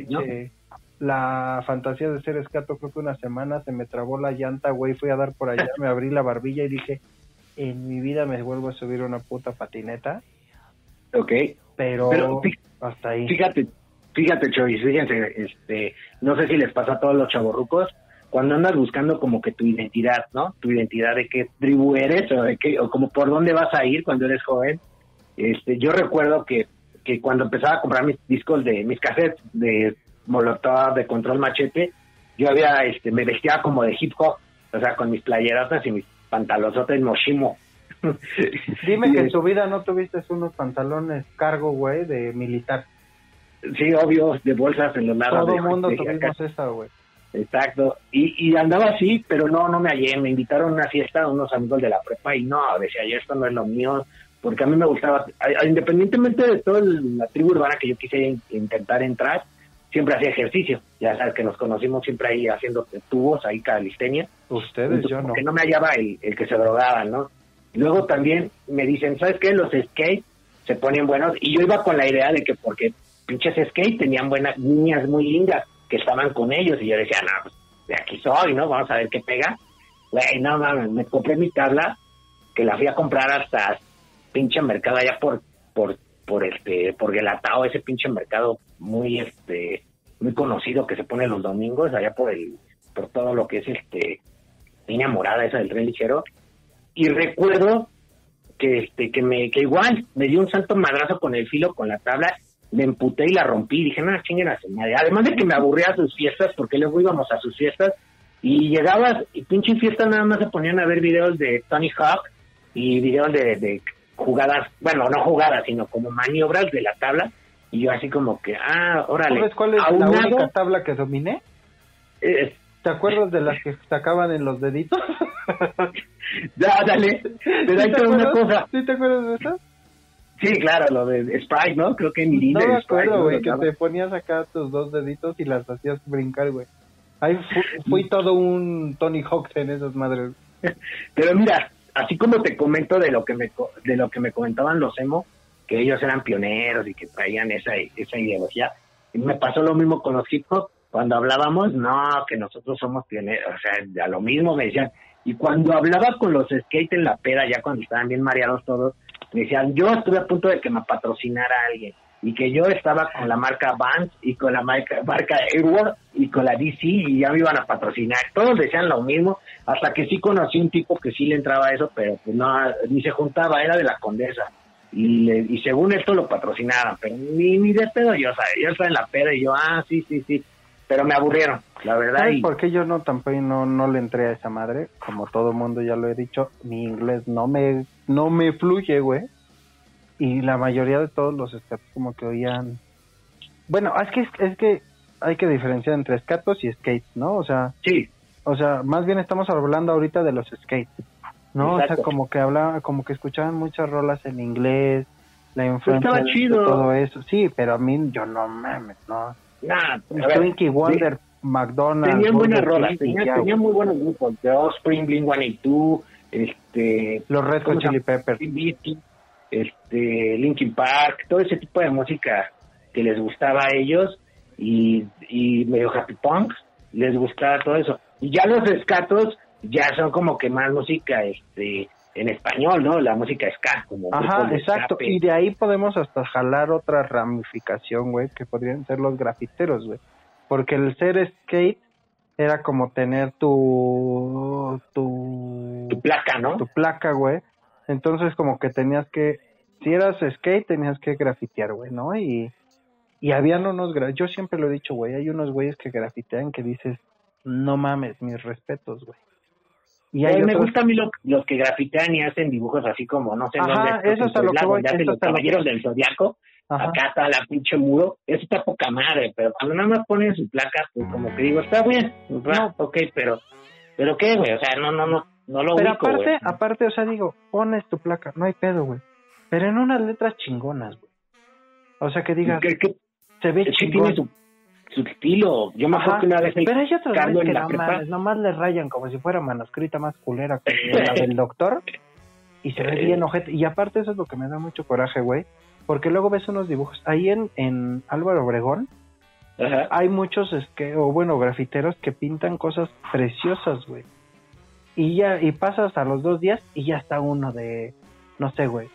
la fantasía de ser escato, creo que una semana, se me trabó la llanta, güey, fui a dar por allá, me abrí la barbilla y dije, en mi vida me vuelvo a subir una puta patineta. Ok. Pero hasta ahí. Fíjate, Chovis, fíjense, no sé si les pasa a todos los chavorrucos, cuando andas buscando como que tu identidad, ¿no? Tu identidad de qué tribu eres, o como por dónde vas a ir cuando eres joven. Yo recuerdo que cuando empezaba a comprar mis discos mis cassettes de Molotov, de Control Machete, yo me vestía como de hip hop, o sea, con mis playerotas y mis pantalonzotes Moshimo. Dime que en tu vida no tuviste unos pantalones cargo, güey, de militar. Sí, obvio, de bolsas en los lados. Todo el mundo tuvimos esa, güey. Exacto, y andaba así, pero no me hallé, me invitaron a una fiesta unos amigos de la prepa y no, decía yo, esto no es lo mío, porque a mí me gustaba, independientemente de toda la tribu urbana que yo quise intentar entrar, siempre hacía ejercicio, ya sabes que nos conocimos siempre ahí haciendo tubos, ahí calistenia. Ustedes, entonces, yo no. Porque no me hallaba el que se drogaba, ¿no? Luego también me dicen, ¿sabes qué? Los skate se ponen buenos, y yo iba con la idea de que porque pinches skate tenían buenas niñas muy lindas que estaban con ellos, y yo decía, no, pues de aquí soy, ¿no? Vamos a ver qué pega. Güey, no mames, me compré mi tabla, que la fui a comprar hasta pinche mercado allá por Guelatao, ese pinche mercado muy muy conocido que se pone los domingos allá por todo lo que es línea morada esa del tren ligero. Y recuerdo que igual me dio un santo madrazo con el filo, con la tabla, me emputé y la rompí, dije, no, chinguen a su madre. Además de que me aburría a sus fiestas, porque luego íbamos a sus fiestas y llegabas y pinche fiesta nada más se ponían a ver videos de Tony Hawk y videos de jugadas, bueno, no jugadas, sino como maniobras de la tabla, y yo así como que, órale. ¿Sabes cuál es la única tabla que dominé? ¿Te acuerdas de las que sacaban en los deditos? Ya, dale. Pero hay toda una cosa. ¿Sí te acuerdas de eso? Sí, claro, lo de Sprite, ¿no? Creo que Mirinda. No me acuerdo, güey, que te ponías acá tus 2 deditos y las hacías brincar, güey. Ahí fui todo un Tony Hawk en esas madres. Pero mira, así como te comento de lo que me comentaban los emo, que ellos eran pioneros y que traían esa ideología, y me pasó lo mismo con los hip hop. Cuando hablábamos, no, que nosotros somos pioneros, o sea, a lo mismo me decían. Y cuando hablaba con los skate en la peda, ya cuando estaban bien mareados todos, me decían, yo estuve a punto de que me patrocinara alguien, y que yo estaba con la marca Vans, y con la marca Airward, y con la DC, y ya me iban a patrocinar. Todos decían lo mismo, hasta que sí conocí un tipo que sí le entraba a eso, pero pues no, ni se juntaba, era de la Condesa. Y según esto lo patrocinaban, pero ni de pedo yo, ¿sabes? Yo estaba en la peda y yo, sí, pero me aburrieron, la verdad. ¿Sabes por qué yo tampoco no le entré a esa madre? Como todo mundo ya lo he dicho, mi inglés no me fluye, güey. Y la mayoría de todos los skatos como que oían... Bueno, es que hay que diferenciar entre skatos y skates, ¿no? O sea, sí. O sea, más bien estamos hablando ahorita de los skates, ¿no? Exacto. O sea, como que escuchaban muchas rolas en inglés, la influencia Estaba chido. de todo eso. Sí, pero a mí, yo no mames, ¿no? Nah, Twinkie Wonder, McDonald's... Tenían buenas Burger rolas, King, tenían muy buenos grupos. The Offspring, Blink-182, los Red Hot Chili Peppers, Linkin Park, todo ese tipo de música que les gustaba a ellos, y medio happy punk, les gustaba todo eso. Y ya los skatos ya son como que más música en español, ¿no? La música ska, como ajá, exacto, escape. Y de ahí podemos hasta jalar otra ramificación, güey, que podrían ser los grafiteros, güey, porque el ser skate era como tener tu placa, ¿no? Tu placa, güey. Entonces como que tenías que, si eras skate, tenías que grafitear, güey, ¿no? Y habían yo siempre lo he dicho, güey, hay unos güeyes que grafitean que dices, no mames, mis respetos, güey. Y hay me gusta a mí los que grafitean y hacen dibujos así como, no sé, ajá, eso es a lo que voy, los caballeros del Zodiaco, acá está la pinche muro, eso está poca madre, pero cuando nada más ponen su placa, pues como que digo, está bien, no, ok, pero qué, güey, o sea, no lo pero ubico, güey. aparte, o sea, digo, pones tu placa, no hay pedo, güey, pero en unas letras chingonas, güey. O sea, que digas, se ve chingón. Tiene su estilo. Yo me acuerdo que una vez pero hay otros Carlos que en la prepa, nomás le rayan como si fuera manuscrita más culera que la del doctor, y se ve bien ojete. Y aparte eso es lo que me da mucho coraje, güey, porque luego ves unos dibujos ahí en Álvaro Obregón. Ajá. Hay muchos grafiteros que pintan cosas preciosas, güey, y pasas a los 2 días y ya está uno de, no sé, güey,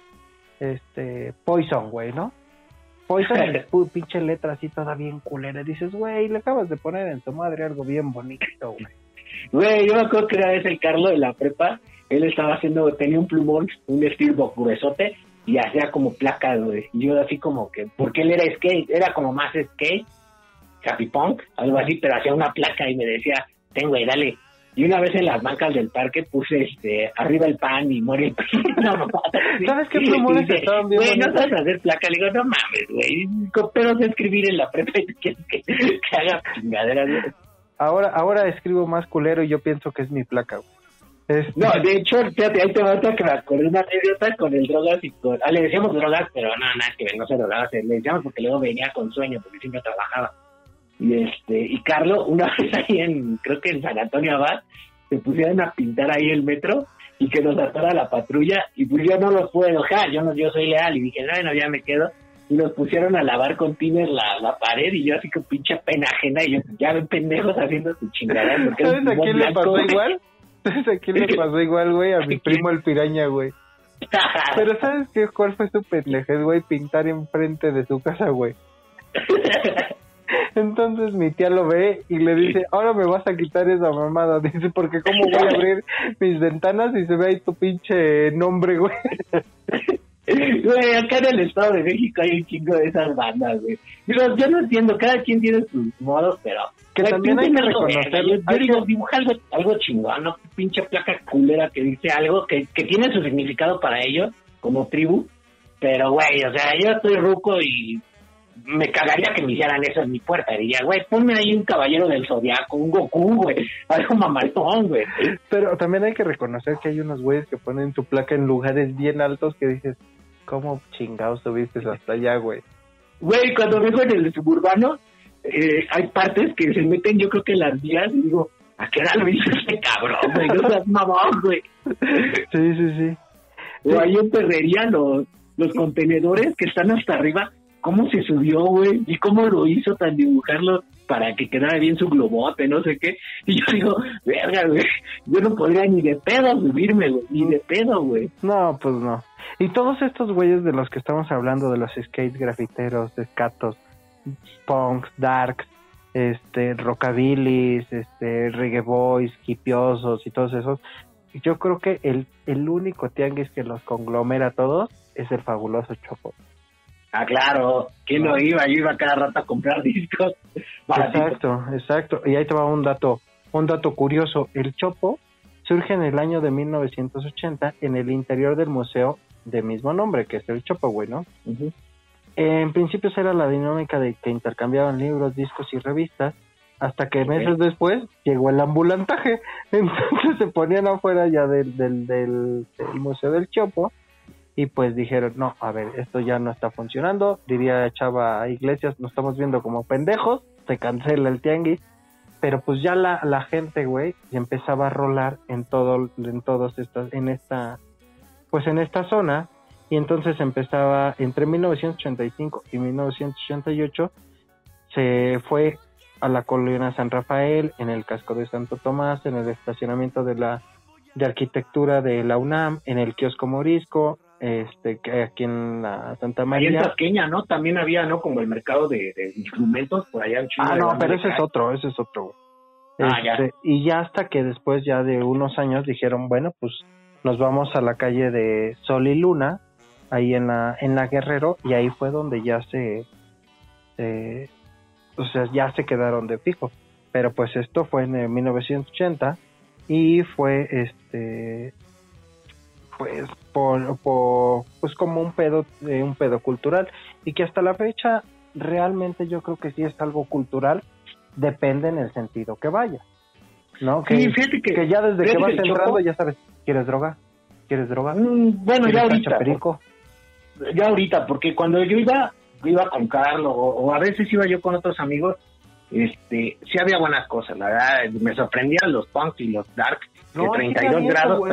Poison, güey, ¿no? Poison, pinche letra así toda bien culera. Dices, güey, le acabas de poner en tu madre algo bien bonito, güey. Güey, yo me acuerdo que una vez el Carlos de la prepa, él estaba tenía un plumón, un Steelbook gruesote, y hacía como placas, güey. Y yo así como que, porque él era skate, era como más skate, happy punk, algo así, pero hacía una placa y me decía, güey, dale. Y una vez en las bancas del parque puse arriba el pan y muere el pan. No, ¿sabes qué plumones estaban bien? Güey, no sabes hacer placa. Le digo, no mames, güey. Pero sé escribir en la prepa y que haga chingaderas, güey. Ahora escribo más culero y yo pienso que es mi placa, güey. No, de hecho, fíjate, ahí te va que me acordé una anécdota con el drogas y con... le decíamos drogas, pero nada que ver, no se drogaba. Le decíamos porque luego venía con sueño, porque siempre trabajaba. Y Carlos, una vez ahí creo que en San Antonio Abad, se pusieron a pintar ahí el metro y que nos atara la patrulla, y pues yo no los puedo enojar, yo soy leal, y dije, no, ya me quedo, y nos pusieron a lavar con tiner la pared, y yo así con pinche pena ajena, y yo, ya ven pendejos haciendo su chingada. ¿Sabes a quién le pasó igual? ¿Sabes a quién le pasó igual, güey? A mi primo el piraña, güey. Pero ¿sabes qué? ¿Cuál fue su pendejez, güey? Pintar enfrente de su casa, güey. Entonces mi tía lo ve y le dice, ahora me vas a quitar esa mamada. Dice, porque cómo voy a abrir mis ventanas y se ve ahí tu pinche nombre, güey. Güey, acá en el Estado de México hay un chingo de esas bandas, güey. Yo no entiendo, cada quien tiene sus modos, pero... Que también hay que reconocer... Yo digo, dibuja algo chingón, ¿no? Pinche placa culera que dice algo que tiene su significado para ellos, como tribu, pero güey, o sea, yo estoy ruco y me cagaría que me hicieran eso en mi puerta. Diría, güey, ponme ahí un caballero del Zodiaco, un Goku, güey, algo mamaltón, güey. Pero también hay que reconocer que hay unos güeyes que ponen tu placa en lugares bien altos que dices, ¿cómo chingados subiste hasta allá, güey? Güey, cuando vengo en el suburbano, hay partes que se meten, yo creo que las vías, y digo, ¿a qué hora lo hizo este cabrón, güey? No seas mamón, güey. Sí. O ahí en Perrería, los contenedores que están hasta arriba, ¿cómo se subió, güey? ¿Y cómo lo hizo tan dibujarlo para que quedara bien su globote, no sé qué? Y yo digo, verga, güey, yo no podría ni de pedo subirme, güey, ni de pedo, güey. No, pues no. Y todos estos güeyes de los que estamos hablando, de los skate grafiteros, escatos, punks, darks, rockabilis, reggae boys, hipiosos y todos esos, yo creo que el único tianguis que los conglomera a todos es el fabuloso Chopo. Ah, claro, ¿quién no iba? Yo iba cada rato a comprar discos. Exacto. Y ahí te va un dato curioso. El Chopo surge en el año de 1980 en el interior del museo de mismo nombre, que es el Chopo, güey, ¿no? Uh-huh. En principio era la dinámica de que intercambiaban libros, discos y revistas, hasta que meses después llegó el ambulantaje. Entonces se ponían afuera ya del museo del Chopo. Y pues dijeron, no, a ver, esto ya no está funcionando, diría Chava Iglesias, nos estamos viendo como pendejos, se cancela el tianguis, pero pues ya la gente, güey, ya empezaba a rolar en esta zona, y entonces empezaba, entre 1985 y 1988, se fue a la colonia San Rafael, en el casco de Santo Tomás, en el estacionamiento de arquitectura de la UNAM, en el kiosco Morisco, que aquí en la Santa María. Ahí en Tasqueña, ¿no? También había, ¿no? Como el mercado de instrumentos por allá en Chile. Ah, no, pero ese es otro, güey. Ya. Y ya hasta que después, ya de unos años, dijeron, bueno, pues nos vamos a la calle de Sol y Luna, ahí en la Guerrero, y ahí fue donde ya ya se quedaron de fijo. Pero pues esto fue en 1980 y fue pues pues como un pedo cultural, y que hasta la fecha realmente yo creo que sí es algo cultural, depende en el sentido que vaya, ¿no? Que, sí, fíjate que ya desde que vas entrando Chopo, ya sabes, ¿quieres droga? Bueno, ya ahorita. Ya ahorita, porque cuando yo iba con Carlos, o a veces iba yo con otros amigos, sí había buenas cosas, la verdad, me sorprendían los punks y los dark, de 32 grados.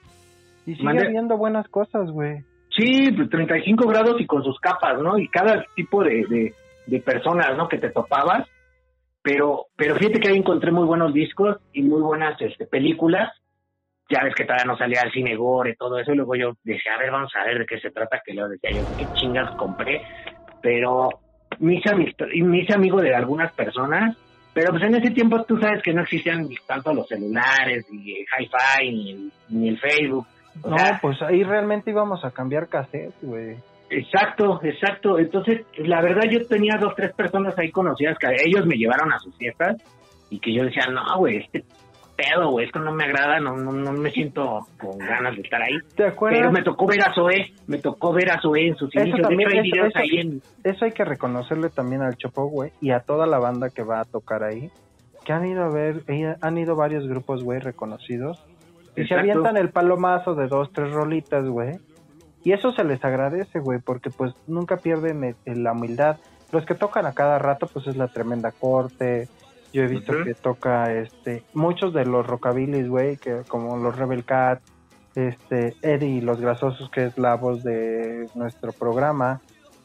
Y sigue habiendo buenas cosas, güey. Sí, 35 grados y con sus capas, ¿no? Y cada tipo de personas, ¿no? Que te topabas. Pero fíjate que ahí encontré muy buenos discos y muy buenas películas. Ya ves que todavía no salía el cine gore y todo eso. Y luego yo decía, a ver, vamos a ver de qué se trata. Que luego decía yo, qué chingas compré. Pero me hice amigo de algunas personas. Pero pues en ese tiempo tú sabes que no existían tanto los celulares, ni el hi-fi, ni el Facebook. No, pues ahí realmente íbamos a cambiar cassette, güey. Exacto. Entonces, la verdad, yo tenía 2, 3 personas ahí conocidas que ellos me llevaron a sus fiestas y que yo decía, no, güey, pedo, güey, esto no me agrada, no me siento con ganas de estar ahí. ¿Te acuerdas? Pero me tocó ver a Zoé en sus inicios. De hecho, hay videos ahí en... Eso hay que reconocerle también al Chopo, güey, y a toda la banda que va a tocar ahí, que han ido varios grupos, güey, reconocidos. Y se avientan el palomazo de 2, 3 rolitas, güey. Y eso se les agradece, güey, porque pues nunca pierden la humildad. Los que tocan a cada rato, pues es la Tremenda Corte. Yo he visto que toca muchos de los rockabilis, güey, que como los Rebel Cat, Eddie y los Grasosos, que es la voz de nuestro programa.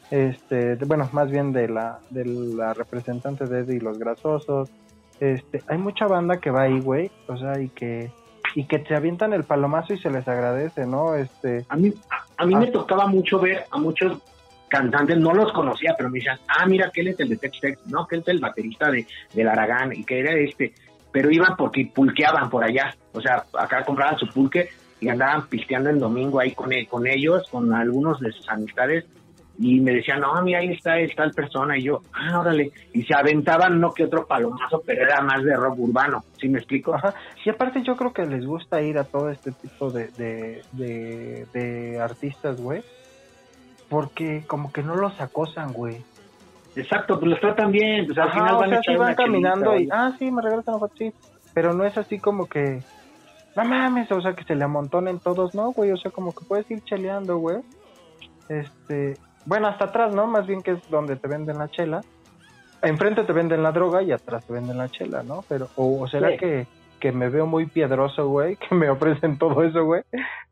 Bueno, más bien de la representante de Eddie y los Grasosos. Hay mucha banda que va ahí, güey, o sea, y que te avientan el palomazo y se les agradece, ¿no? A mí me tocaba mucho ver a muchos cantantes, no los conocía, pero me decían, mira, que él es el de Tex-Tex, no, que él es el baterista del Aragán, y que era pero iban porque pulqueaban por allá, o sea, acá compraban su pulque y andaban pisteando el domingo ahí con ellos, con algunos de sus amistades, y me decían, no, mira, ahí está tal persona, y yo, órale, y se aventaban uno que otro palomazo, pero era más de rock urbano, ¿sí me explico? Ajá, y aparte yo creo que les gusta ir a todo este tipo de artistas, güey, porque como que no los acosan, güey. Exacto, pues los tratan bien, pues al Ajá, final o van sea, a echar sí van una caminando chelita, y, sí, me regalas una foto, sí, pero no es así como que, no mames, o sea, que se le amontonen todos, no, güey, o sea, como que puedes ir cheleando, güey, bueno, hasta atrás, ¿no? Más bien que es donde te venden la chela, enfrente te venden la droga y atrás te venden la chela, ¿no? Pero, o será sí. que me veo muy piedroso, güey, que me ofrecen todo eso, güey,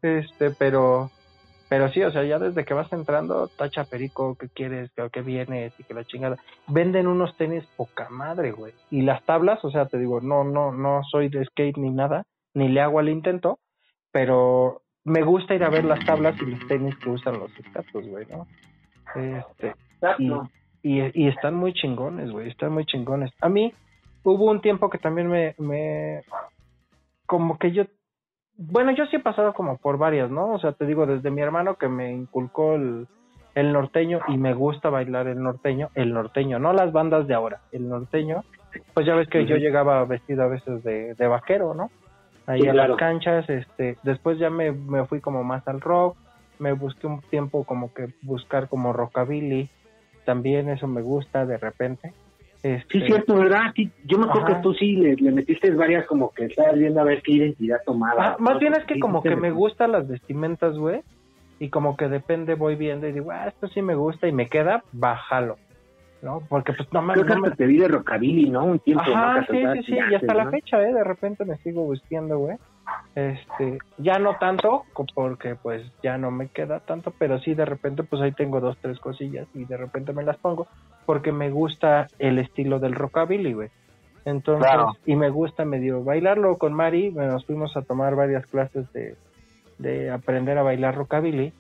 pero sí, o sea, ya desde que vas entrando, tacha perico, ¿qué quieres? ¿Qué vienes? Y que la chingada. Venden unos tenis poca madre, güey. Y las tablas, o sea, te digo, no soy de skate ni nada, ni le hago al intento, pero me gusta ir a ver las tablas y los tenis que usan los skatos, güey, ¿no? Exacto. Y están muy chingones, güey, están muy chingones. A mí hubo un tiempo que también me como que yo sí he pasado como por varias, ¿no? O sea, te digo, desde mi hermano que me inculcó el norteño y me gusta bailar el norteño, no las bandas de ahora, el norteño, pues ya ves que yo llegaba vestido a veces de vaquero, ¿no? Ahí Sí, a claro. las canchas, después ya me fui como más al rock, me busqué un tiempo como que buscar como rockabilly, también eso me gusta de repente. Sí, cierto, ¿verdad? Sí, yo me acuerdo que tú sí le metiste varias como que estabas viendo a ver qué identidad tomaba. Más bien es que como que me gustan las vestimentas, güey, y como que depende, voy viendo y digo, esto sí me gusta y me queda, bájalo, ¿no? Porque pues no más... Creo que hasta te vi de rockabilly, ¿no? Un tiempo, Ajá, ¿no? sí, y hasta la fecha, de repente me sigo vistiendo, güey. Ya no tanto, porque pues ya no me queda tanto, pero sí de repente pues ahí tengo 2, 3 cosillas y de repente me las pongo porque me gusta el estilo del rockabilly, güey. Entonces, claro. Y me gusta medio bailarlo con Mari, nos fuimos a tomar varias clases de aprender a bailar rockabilly,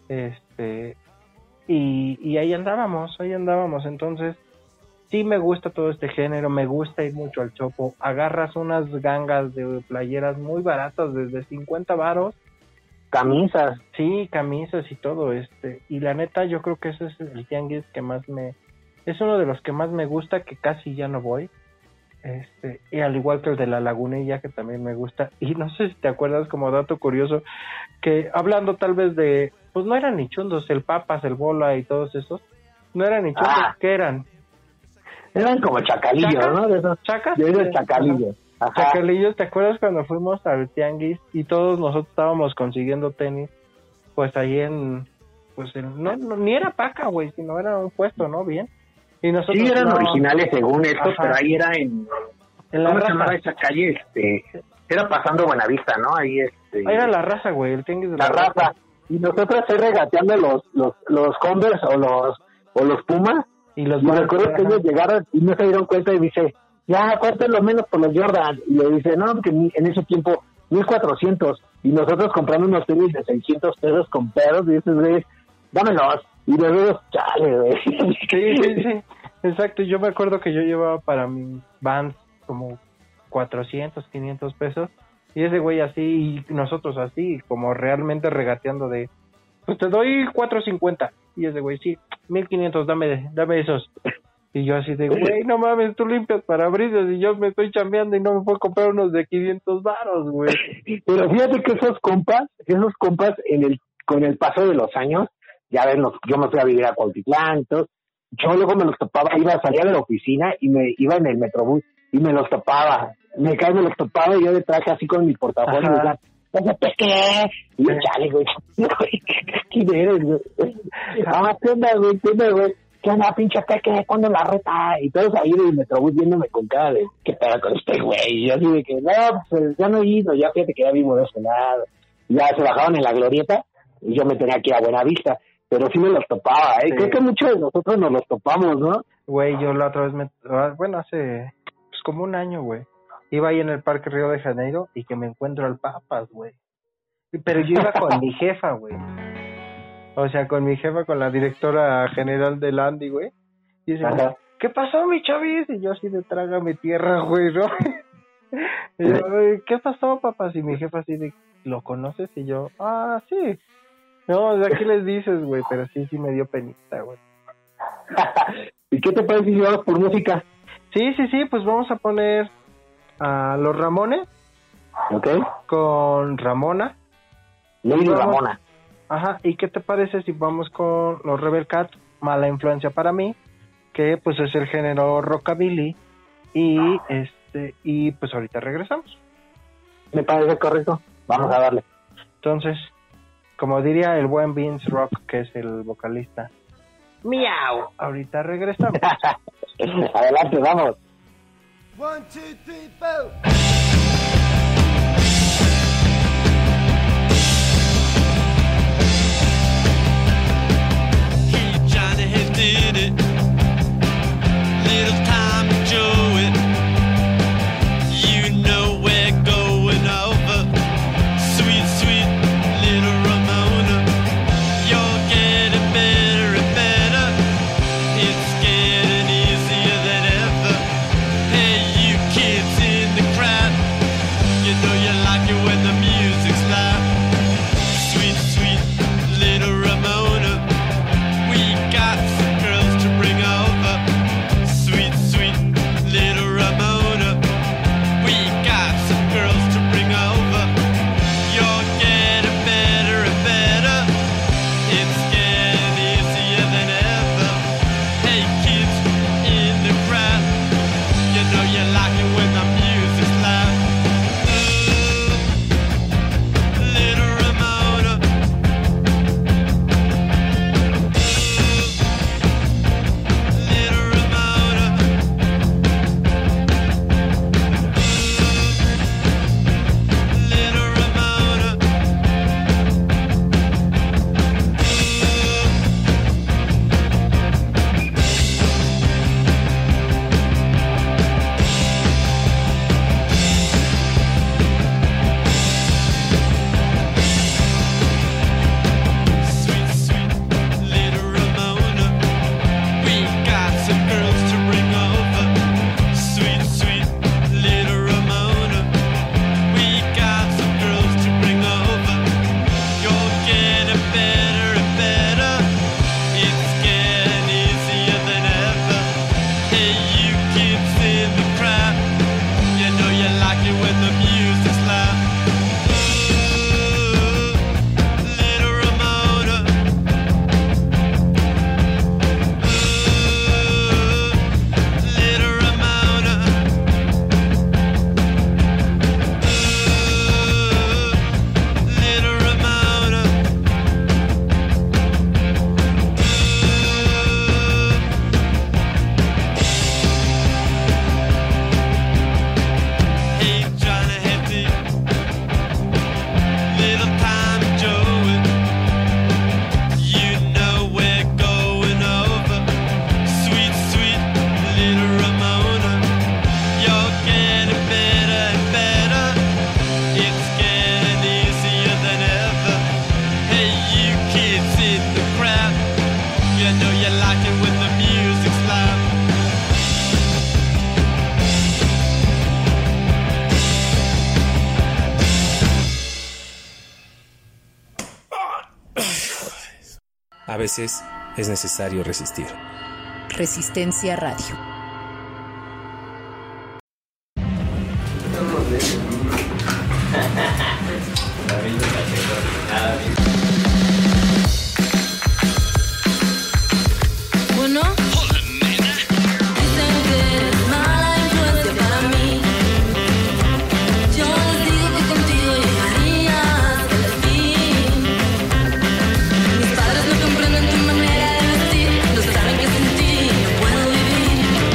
y ahí andábamos, entonces sí me gusta todo este género, me gusta ir mucho al Chopo, agarras unas gangas de playeras muy baratas, desde 50 varos. Camisas. Sí, camisas y todo, y la neta yo creo que ese es el tianguis que es uno de los que más me gusta, que casi ya no voy, y al igual que el de la Lagunilla, que también me gusta, y no sé si te acuerdas como dato curioso, que hablando tal vez de, pues no eran ni chundos, el Papas, el Bola y todos esos, no eran ni chundos, ¿qué eran? Eran como chacalillos, ¿Chacas? ¿no? De esos ¿Chacas? De esos chacalillos. Ajá. Chacalillos, ¿te acuerdas cuando fuimos al tianguis y todos nosotros estábamos consiguiendo tenis? Pues ahí no, ni era paca, güey, sino era un puesto, ¿no? Bien. Y nosotros sí, eran originales según esto, pero ahí era en la ¿cómo se raza. llamaba esa calle? Era pasando Buenavista, ¿no? Ahí Ahí era la raza, güey, el tianguis de la raza. Y nosotros regateando los Converse o los Pumas. Y me acuerdo que ellos llegaron y no se dieron cuenta y dice, ya, ¿cuánto es lo menos por los Jordan? Y le dice, no, porque en ese tiempo 1,400. Y nosotros comprando unos tenis de 600 pesos con pedos y dices, güey, dámelos. Y de luego, chale, güey. Sí. Exacto, yo me acuerdo que yo llevaba para mi Vans como 400, 500 pesos. Y ese güey así, y nosotros así, como realmente regateando de, pues te doy 450. Y ese güey, sí, 1500, dame esos. Y yo así de, güey, no mames, tú limpias parabrisas y yo me estoy chambeando y no me puedo comprar unos de 500 varos, güey. Pero fíjate que esos compas, con el paso de los años, ya ven, yo me fui a vivir a Cuautitlán, entonces, yo luego me los topaba, salía de la oficina y me iba en el Metrobús y me los topaba, me los topaba y yo de traje así con mi portafolio y decía, ¿qué? Y yo, chale, güey, ¿quién eres, güey? ¿Qué onda, güey? ¿Qué onda, pinche Peque? ¿Cuándo la reta? Y todos ahí del Metrobús viéndome con cara de, ¿qué pedo con este güey? Y yo así de que, no, pues ya no he ido, ya fíjate que ya vivo de ese lado. Ya se bajaban en la glorieta y yo me tenía que ir a Buenavista. Pero sí me los topaba, ¿eh? Sí. Creo que muchos de nosotros nos los topamos, ¿no? Güey, yo la otra vez hace pues como un año, güey. Iba ahí en el Parque Río de Janeiro y que me encuentro al Papas, güey. Pero yo iba con mi jefa, güey. O sea, con mi jefa, con la directora general del Andy, güey. Y dice, ¿qué pasó, mi chavis? Y yo así de traga mi tierra, güey, ¿no? Y yo, ¿qué pasó, papás? Y mi jefa así de, ¿lo conoces? Y yo, sí. No, o sea, ¿qué les dices, güey? Pero sí me dio penita, güey. ¿Y qué te parece si vamos por música? Sí, pues vamos a poner a los Ramones. ¿Ok? Con Ramona. Lady Ramona. Ajá, ¿y qué te parece si vamos con los Rebel Cat, Mala Influencia para mí, que pues es el género rockabilly, y pues ahorita regresamos. Me parece correcto. Vamos a darle. Entonces, como diría el buen Vince Rock, que es el vocalista, ¡miau! Ahorita regresamos. Adelante, vamos. 1, 2, 3, 4. Did it, little time to show it. You know we're going over. Sweet, sweet little Ramona. You're getting better and better. It's getting easier than ever. Hey, you kids in the crowd, you know you like it when the music's loud. Sweet, sweet little Ramona. We got bring over, sweet, sweet little Ramona. We got some girls to bring over. You're getting better and better. It's getting easier than ever. Hey kids in the crowd, you know you like it when the music's loud. Little Ramona. A veces es necesario resistir. Resistencia Radio. Bueno, dicen que eres mala influencia para mí. Yo les digo que contigo llegaría hasta el fin. Mis padres no comprenden tu manera de vestir, no saben que sin ti no puedo vivir.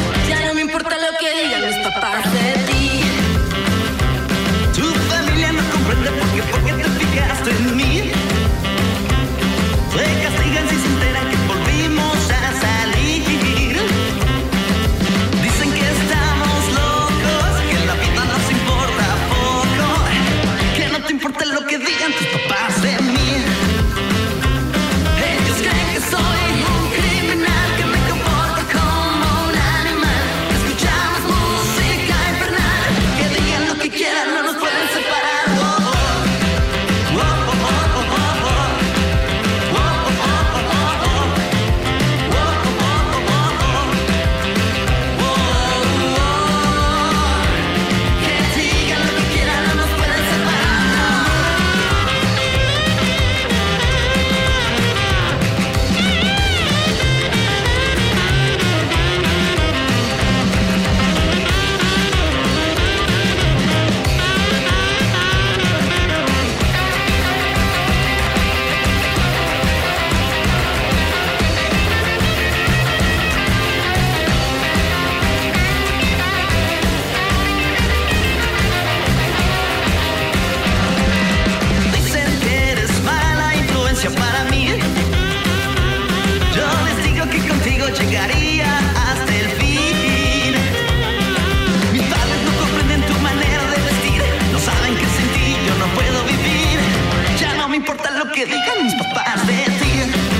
tus papás de ti.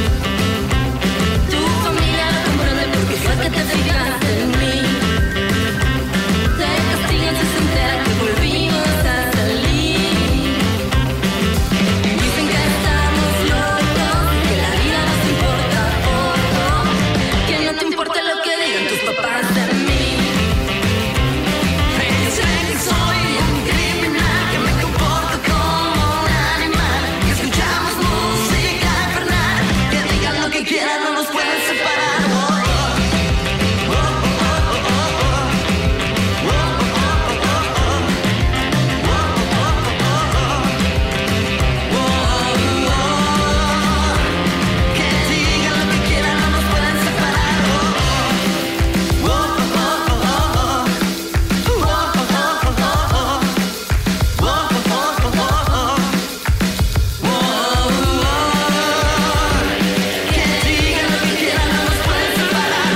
Tu familia no comprende porque fue que te fijaste en mí. Te castigan si se entera que volvimos a salir. Dicen que estamos locos, que la vida nos importa poco, que no te importa lo que digan tus papás de mí. Dicen que soy un criminal, que me comporto como un animal, que escuchamos música infernal, que digan lo que quieran, no nos pueden separar. Que digan lo que quieran, no nos pueden separar. Que digan lo que quieran, no nos pueden separar.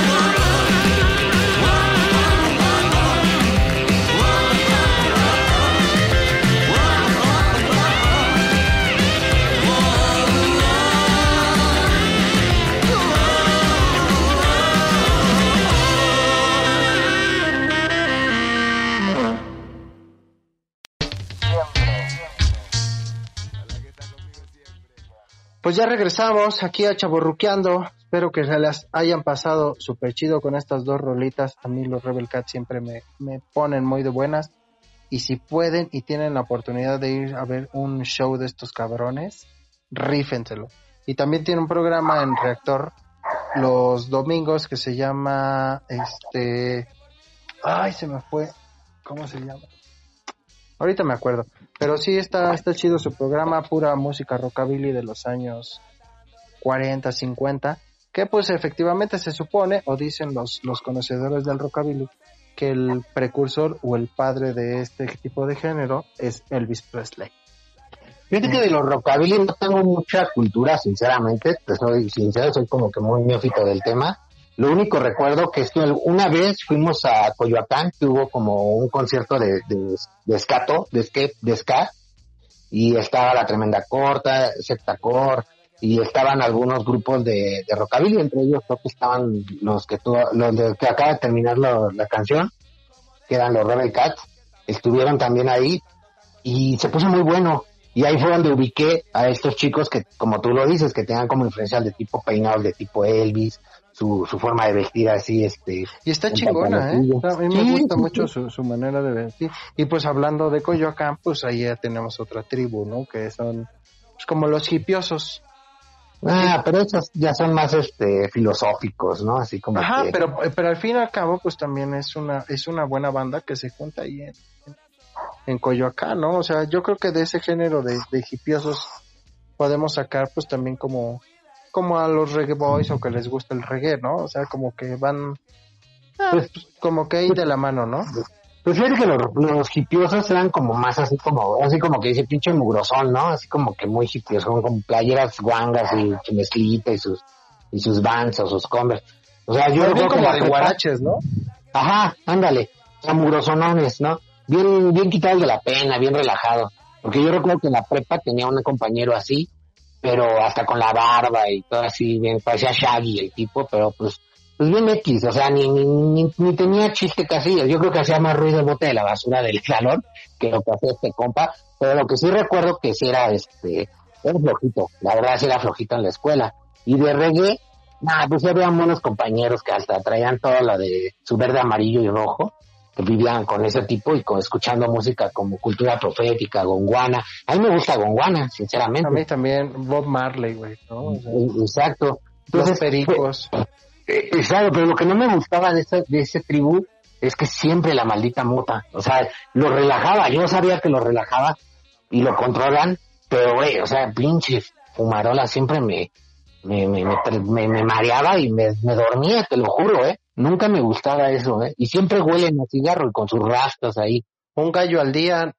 Pues ya regresamos aquí a Chavorruqueando. Espero que se las hayan pasado súper chido con estas dos rolitas. A mí los Rebel Cats siempre me ponen muy de buenas. Y si pueden y tienen la oportunidad de ir a ver un show de estos cabrones, rífenselo. Y también tiene un programa en Reactor los domingos que se llama ay, se me fue. ¿Cómo se llama? Ahorita me acuerdo. Pero sí está chido su programa, pura música rockabilly de los años 40, 50, que pues efectivamente se supone, o dicen los conocedores del rockabilly, que el precursor o el padre de este tipo de género es Elvis Presley. Fíjate que de los rockabilly no tengo mucha cultura, sinceramente, te soy sincero, soy como que muy neófito del tema. Lo único recuerdo que es que una vez fuimos a Coyoacán, que hubo como un concierto de ska, y estaba La Tremenda Corta, Sectacor, y estaban algunos grupos de rockabilly, entre ellos creo que estaban los que acaba de terminar la canción, que eran los Rebel Cats, estuvieron también ahí, y se puso muy bueno. Y ahí fue donde ubiqué a estos chicos que, como tú lo dices, que tengan como influencias de tipo peinados, de tipo Elvis, su forma de vestir así, Y está chingona, ¿eh? A mí me gusta mucho su manera de vestir. Y pues hablando de Coyoacán, pues ahí ya tenemos otra tribu, ¿no? Que son pues, como los hipiosos. Pero esos ya son más filosóficos, ¿no? Así como Ajá, pero al fin y al cabo, pues también es una buena banda que se junta ahí en Coyoacán, ¿no? O sea, yo creo que de ese género de hipiosos podemos sacar pues también como a los reggae boys o que les gusta el reggae, ¿no? O sea, como que van pues, como que ahí de la mano, ¿no? Pues fíjate que los hipiosos eran como más así como que dice pinche mugrosón, ¿no? Así como que muy hipiosos, con playeras guangas y mezclita y sus Vans o sus Converse. O sea, yo creo como de guaraches, ¿no? Ajá, ándale, o sea, mugrosonones, ¿no? Bien quitados de la pena, bien relajados. Porque yo recuerdo que en la prepa tenía un compañero así, pero hasta con la barba y todo así, bien, parecía Shaggy el tipo, pero pues bien X, o sea, ni tenía chiste casi. Yo creo que hacía más ruido el bote de la basura del salón que lo que hacía este compa, pero lo que sí recuerdo que sí era flojito, la verdad sí era flojito en la escuela. Y de reggae, pues había buenos compañeros que hasta traían todo lo de su verde, amarillo y rojo, que vivían con ese tipo y escuchando música como Cultura Profética, Gondwana. A mí me gusta Gondwana, sinceramente. A mí también Bob Marley, güey, ¿no? O sea, exacto. Entonces, los Pericos. Exacto, pero lo que no me gustaba de ese tribu es que siempre la maldita mota, o sea, lo relajaba. Yo sabía que lo relajaba y lo controlan, pero güey, o sea, pinche fumarola siempre me mareaba y me dormía, te lo juro, nunca me gustaba eso, y siempre huelen a cigarro y con sus rastas ahí. Un gallo al día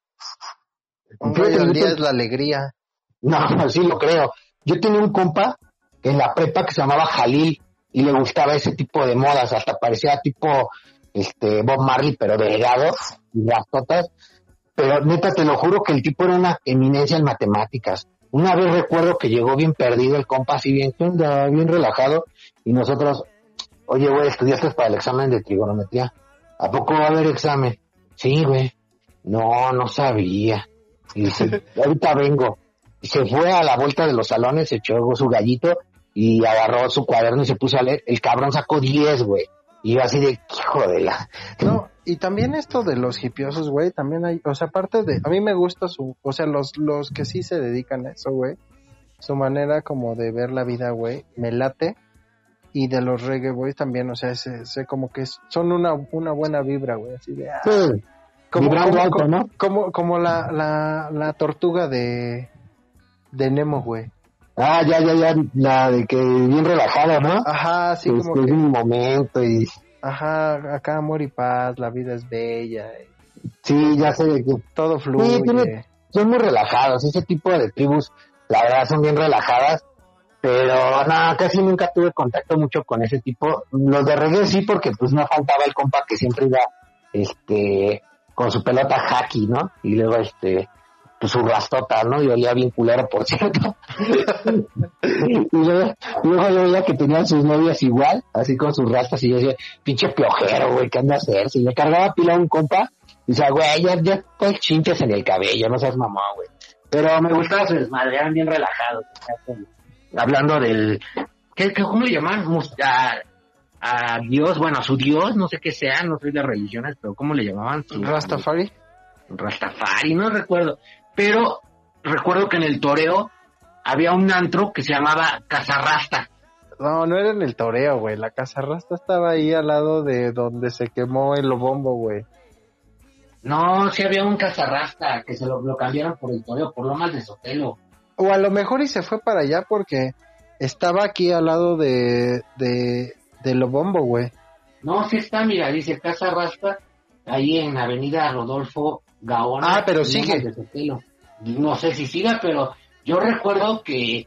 es la alegría. No, sí lo creo. Yo tenía un compa en la prepa que se llamaba Jalil y le gustaba ese tipo de modas, hasta parecía tipo Bob Marley, pero delgado y rastotas. Pero neta, te lo juro que el tipo era una eminencia en matemáticas. Una vez recuerdo que llegó bien perdido el compa, así bien, ¿qué onda? Bien relajado, y nosotros, oye, güey, ¿estudiaste para el examen de trigonometría? ¿A poco va a haber examen? Sí, güey. No sabía. Y dice, ahorita vengo. Y se fue a la vuelta de los salones, se echó su gallito y agarró su cuaderno y se puso a leer. El cabrón sacó 10, güey. Y yo así de, hijo de la... No, y también esto de los hipiosos, güey, también hay, o sea, aparte de, a mí me gusta o sea, los que sí se dedican a eso, güey, su manera como de ver la vida, güey, me late. Y de los reggae boys también, o sea, sé como que son una buena vibra, güey, así de... Sí, vibrando alto, ¿no? Como la tortuga de Nemo, güey. Ah, ya, la de que bien relajada, ¿no? Ajá, sí, como que... que... Es un momento y... Ajá, acá amor y paz, la vida es bella. Sí, ya sé de que... Todo fluye. Sí, son muy relajados, ese tipo de tribus, la verdad, son bien relajadas, pero no, casi nunca tuve contacto mucho con ese tipo. Los de reggae sí, porque pues no faltaba el compa que siempre iba, con su pelota hacky, ¿no? Y luego, pues su rastota, ¿no? Y olía bien culero, por cierto. y luego yo veía que tenían sus novias igual, así con sus rastas, y yo decía, pinche piojero, güey, ¿qué anda a hacer? Si le cargaba pila a un compa, y decía, güey, ya pues chinches en el cabello, no seas mamón, güey. Pero me gustaba su desmadre, eran bien relajados. O sea, hablando del... ¿Cómo le llaman? A Dios, bueno, a su Dios, no sé qué sea, no soy de religiones, pero ¿cómo le llamaban? Rastafari, no recuerdo. Pero recuerdo que en el toreo había un antro que se llamaba Casa Rasta. No era en el toreo, güey. La Casa Rasta estaba ahí al lado de donde se quemó el Lobombo, güey. No, sí había un Casa Rasta que se lo cambiaron por el toreo, por Lomas de Sotelo. O a lo mejor y se fue para allá porque estaba aquí al lado de Lobombo, güey. No, sí está, mira, dice Casa Rasta, ahí en Avenida Rodolfo Gaona. Ah, pero sigue. No sé si siga, pero yo recuerdo que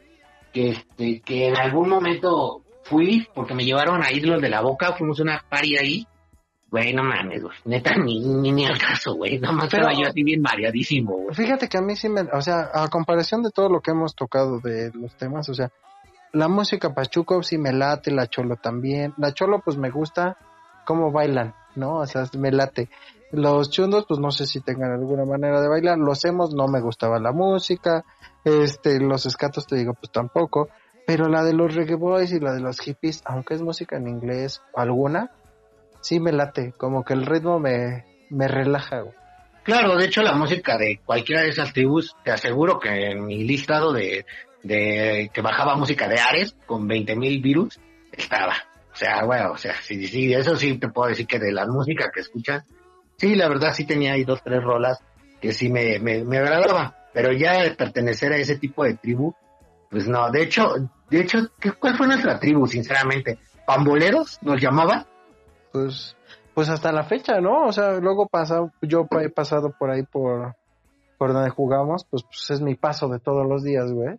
en algún momento fui, porque me llevaron a Islos de la Boca, fuimos a una party ahí. Güey, no mames, güey. Neta, ni al caso, güey. Nada más estaba yo así bien mareadísimo, güey. Fíjate que a mí sí o sea, a comparación de todo lo que hemos tocado de los temas, o sea, la música Pachuco sí me late, la Cholo también. La Cholo, pues me gusta cómo bailan, ¿no? O sea, me late. Los chundos, pues no sé si tengan alguna manera de bailar. Los emos no me gustaba la música. Los escatos, te digo, pues tampoco. Pero la de los reggae boys y la de los hippies, aunque es música en inglés, alguna, sí me late. Como que el ritmo me relaja, güey. Claro, de hecho la música de cualquiera de esas tribus, te aseguro que en mi listado de que bajaba música de Ares con 20,000 virus, estaba. O sea, bueno, o sea, sí, eso sí te puedo decir que de la música que escuchan, sí, la verdad sí tenía ahí 2-3 rolas que sí me agradaban, pero ya de pertenecer a ese tipo de tribu, pues no. De hecho, ¿cuál fue nuestra tribu, sinceramente? ¿Pamboleros nos llamaban? Pues hasta la fecha, ¿no? O sea, luego yo he pasado por ahí por donde jugamos, pues es mi paso de todos los días, güey.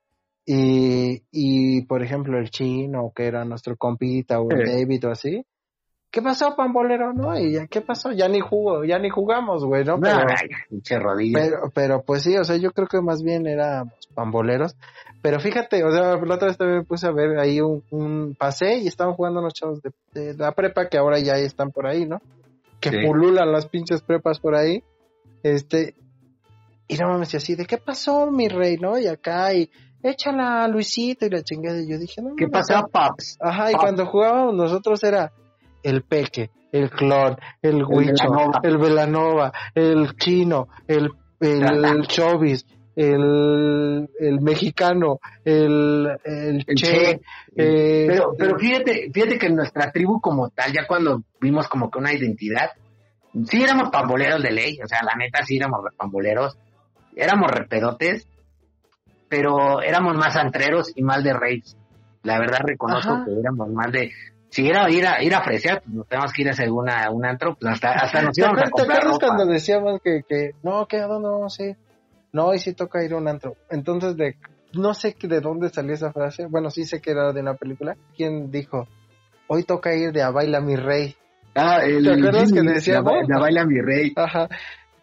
Y por ejemplo el Chino, que era nuestro compita, o el David o así, ¿qué pasó, pambolero? ¿No? ¿Y ya qué pasó? Ya ni jugamos, güey, ¿no? Pero pues sí, o sea, yo creo que más bien éramos pamboleros. Pero fíjate, o sea, la otra vez también me puse a ver ahí un pasé y estaban jugando unos chavos de la prepa que ahora ya están por ahí, ¿no? Que pululan las pinches prepas por ahí. Y no mames, y así, ¿de qué pasó, mi rey? ¿No? Y acá, y échala a Luisito y la chingada. Y yo dije, no. ¿Qué pasó, Paps? Ajá, y cuando jugábamos nosotros era el Peque, el Clon, el Huicho, el Velanova, el Chino, el Chovis, el mexicano, el Che. Pero fíjate que en nuestra tribu como tal, ya cuando vimos como que una identidad, sí éramos pamboleros de ley, o sea, la neta sí éramos pamboleros, éramos repedotes, pero éramos más antreros y más de raves. La verdad reconozco que éramos más de... Si era ir a fresear, pues nos tenemos que ir a hacer un antro, pues hasta nos íbamos a comprar ropa. ¿Te acuerdas cuando decíamos que no, que no, sí, no, y sí toca ir a un antro? Entonces, no sé de dónde salió esa frase, bueno, sí sé que era de una película. ¿Quién dijo? Hoy toca ir de a baila mi rey. ¿Te acuerdas que decíamos? De a baila mi rey. Ajá.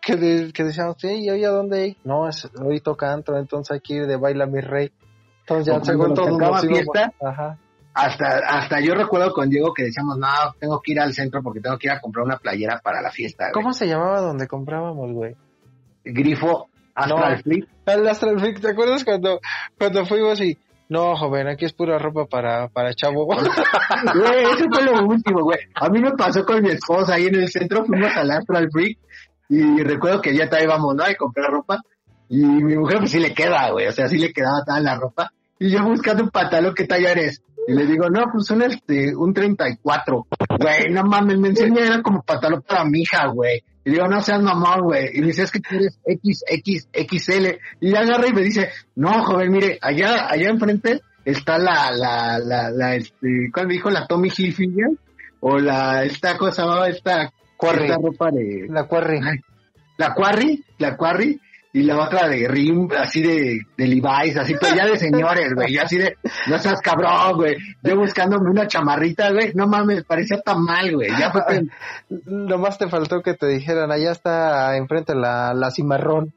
que decíamos, sí, ¿y hoy a dónde hay? No, hoy toca antro, entonces hay que ir de Baila Mi Rey. Entonces ya según todos tocaba nos íbamos. fiesta, Ajá. hasta yo recuerdo con Diego que decíamos, no, tengo que ir al centro porque tengo que ir a comprar una playera para la fiesta, güey. ¿Cómo se llamaba donde comprábamos, güey? Grifo Astral Flip. El Astral Flip, ¿te acuerdas cuando fuimos y... No, joven, aquí es pura ropa para chavo. Güey, eso fue lo último, güey. A mí me pasó con mi esposa ahí en el centro, fuimos al Astral Freak y recuerdo que ya íbamos, ¿no? A comprar ropa y mi mujer pues sí le queda, güey, o sea, sí le quedaba toda la ropa y yo buscando un pantalón, ¿qué talla eres? Y le digo, no, pues un 34. Güey, no mames, me enseña, era como pantalón para mi hija, güey. Y digo, no seas mamón, güey. Y me dice, es que tú eres XXXL. Y agarra y me dice, no, joven, mire, allá enfrente está ¿cuál me dijo? La Tommy Hilfiger. O esta cosa, esta ropa de... La Quarry. La Quarry. Y la otra de Rim, así de Levi's, así, pero ya de señores, güey, ya así de, no seas cabrón, güey, yo buscándome una chamarrita, güey, no mames, parecía tan mal, güey, ya fue que... Nomás te faltó que te dijeran, allá está enfrente la Cimarrón.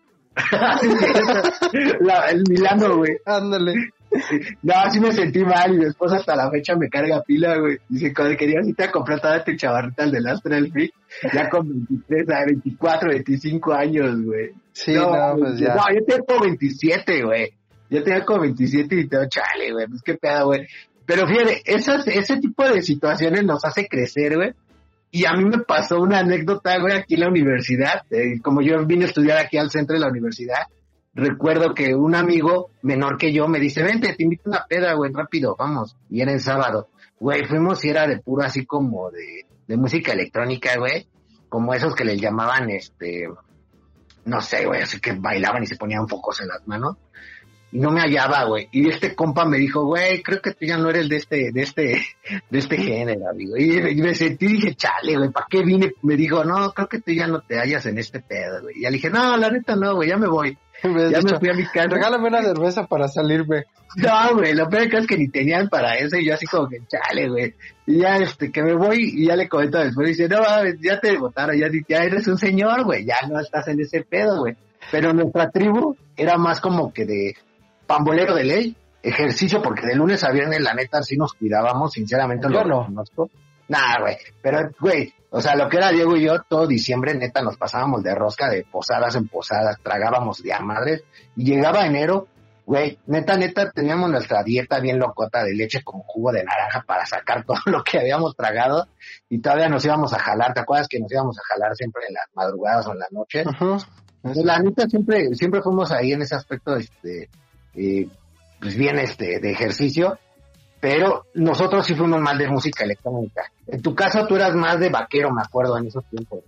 El Milano, güey. Ándale. No, así me sentí mal y mi esposa hasta la fecha me carga pila, güey. Dice, cuando querías irte a comprar toda tu chavarrita al del Astral Freak, ya con 23, 24, 25 años, güey. Sí, no, pues ya. No, yo tenía como 27, güey. Yo tenía como 27 y tengo chale, güey. Pues qué pedo, güey. Pero fíjate, ese tipo de situaciones nos hace crecer, güey. Y a mí me pasó una anécdota, güey, aquí en la universidad. Como yo vine a estudiar aquí al centro de la universidad, recuerdo que un amigo menor que yo me dice, vente, te invito a una peda, güey, rápido, vamos. Y era el sábado. Güey, fuimos y era de puro así como de música electrónica, güey. Como esos que les llamaban, no sé, güey, así que bailaban y se ponían focos en las manos. Y no me hallaba, güey. Y este compa me dijo, güey, creo que tú ya no eres de este género, amigo. Y me sentí, dije, chale, güey, ¿para qué vine? Me dijo, no, creo que tú ya no te hallas en este pedo, güey. Y ya le dije, no, la neta no, güey, ya me voy. Ya me fui a mi casa. Regálame una cerveza para salirme. No, güey, lo peor es que ni tenían para eso. Y yo así como que, chale, güey. Y ya, que me voy y ya le comento después. Dice, no, ya te votaron, ya eres un señor, güey. Ya no estás en ese pedo, güey. Pero nuestra tribu era más como que de pambolero de ley, ejercicio, porque de lunes a viernes, la neta, sí nos cuidábamos, sinceramente. Yo no conozco. Nah, güey, pero, güey, o sea, lo que era Diego y yo, todo diciembre, neta, nos pasábamos de rosca, de posadas en posadas, tragábamos de a madres, y llegaba enero, güey, neta, teníamos nuestra dieta bien locota de leche con jugo de naranja para sacar todo lo que habíamos tragado, y todavía nos íbamos a jalar. ¿Te acuerdas que nos íbamos a jalar siempre en las madrugadas o en las noches? Uh-huh. Entonces, la neta, siempre fuimos ahí en ese aspecto, pues bien, de ejercicio, pero nosotros sí fuimos más de música electrónica. En tu caso tú eras más de vaquero, me acuerdo, en esos tiempos.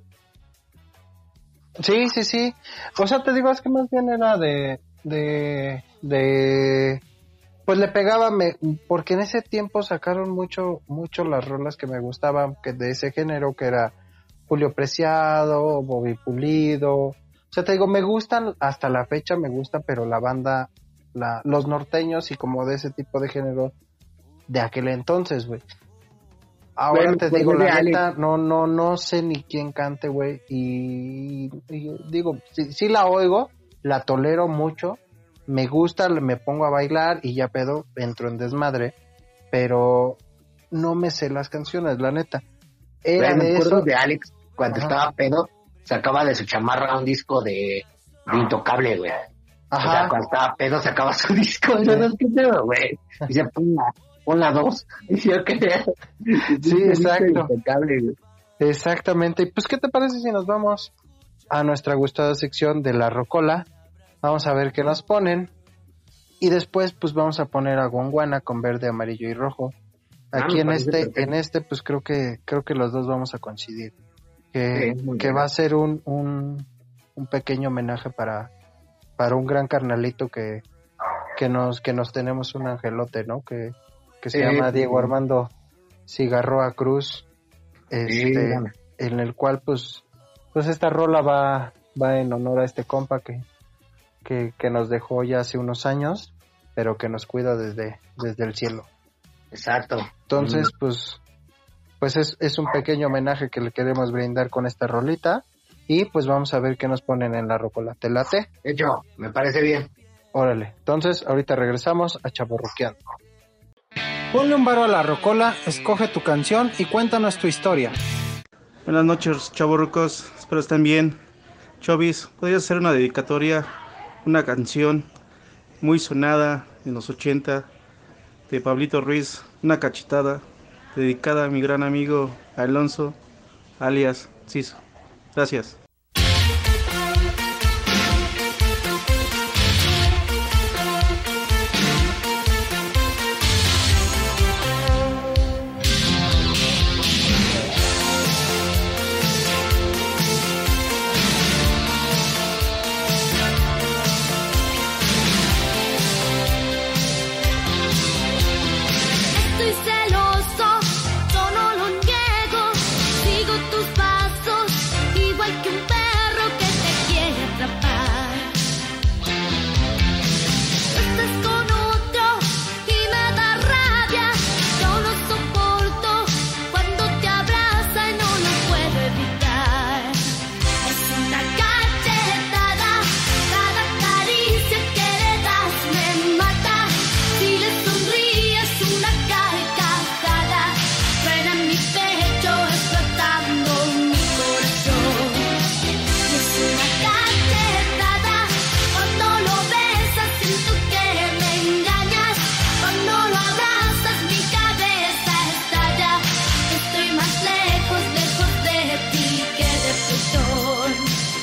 Sí. O sea, te digo, es que más bien era pues le pegaba, porque en ese tiempo sacaron mucho las rolas que me gustaban, que de ese género, que era Julio Preciado, Bobby Pulido. O sea, te digo, me gustan, hasta la fecha me gustan, pero la banda, los norteños y como de ese tipo de género de aquel entonces, güey. Ahora bueno, te digo, la neta, no sé ni quién cante, güey, y digo, sí la oigo, la tolero mucho, me gusta, me pongo a bailar y ya pedo, entro en desmadre, pero no me sé las canciones, la neta. Era me de acuerdo eso. De Alex, cuando estaba pedo, sacaba de su chamarra un disco de Intocable, güey. Ajá. O sea, cuando estaba pedo sacaba su disco, no es que pedo, güey. Dice, pon la 2. Y yo quería. Sí, exacto. Güey. Exactamente. Y pues, ¿qué te parece si nos vamos a nuestra gustada sección de la rocola? Vamos a ver qué nos ponen. Y después, pues, vamos a poner a Gonguana con verde, amarillo y rojo. Aquí en este, pues, creo que los dos vamos a coincidir. Que va a ser un pequeño homenaje para un gran carnalito que nos tenemos un angelote, ¿no? Que se llama Diego Armando Cigarroa Cruz, en el cual pues esta rola va en honor a este compa que nos dejó ya hace unos años, pero que nos cuida desde el cielo. Exacto. Entonces, pues es un pequeño homenaje que le queremos brindar con esta rolita. y pues vamos a ver qué nos ponen en la rocola. ¿Te late? Hecho, me parece bien. Órale, entonces ahorita regresamos a Chavorruqueando. Ponle un varo a la rocola, escoge tu canción y cuéntanos tu historia. Buenas noches, chavorrucos, espero estén bien. Chovis, ¿podrías hacer una dedicatoria, una canción muy sonada en los 80 de Pablito Ruiz, una cachetada, dedicada a mi gran amigo Alonso, alias Ciso? Gracias. Estoy celoso, yo no lo niego, sigo tus pasos, igual que un perro que te quiere atrapar. Estás con otro y me da rabia, yo no soporto cuando te abraza y no lo puedo evitar. Es una cachetada, cada caricia que le das me mata. Si le sonríes una carcajada, truena en mi pecho explotando mi corazón. Y es una cachetada, cuando lo besas siento que me engañas, cuando lo abrazas mi cabeza estalla. Estoy más lejos de ti que de Plutón.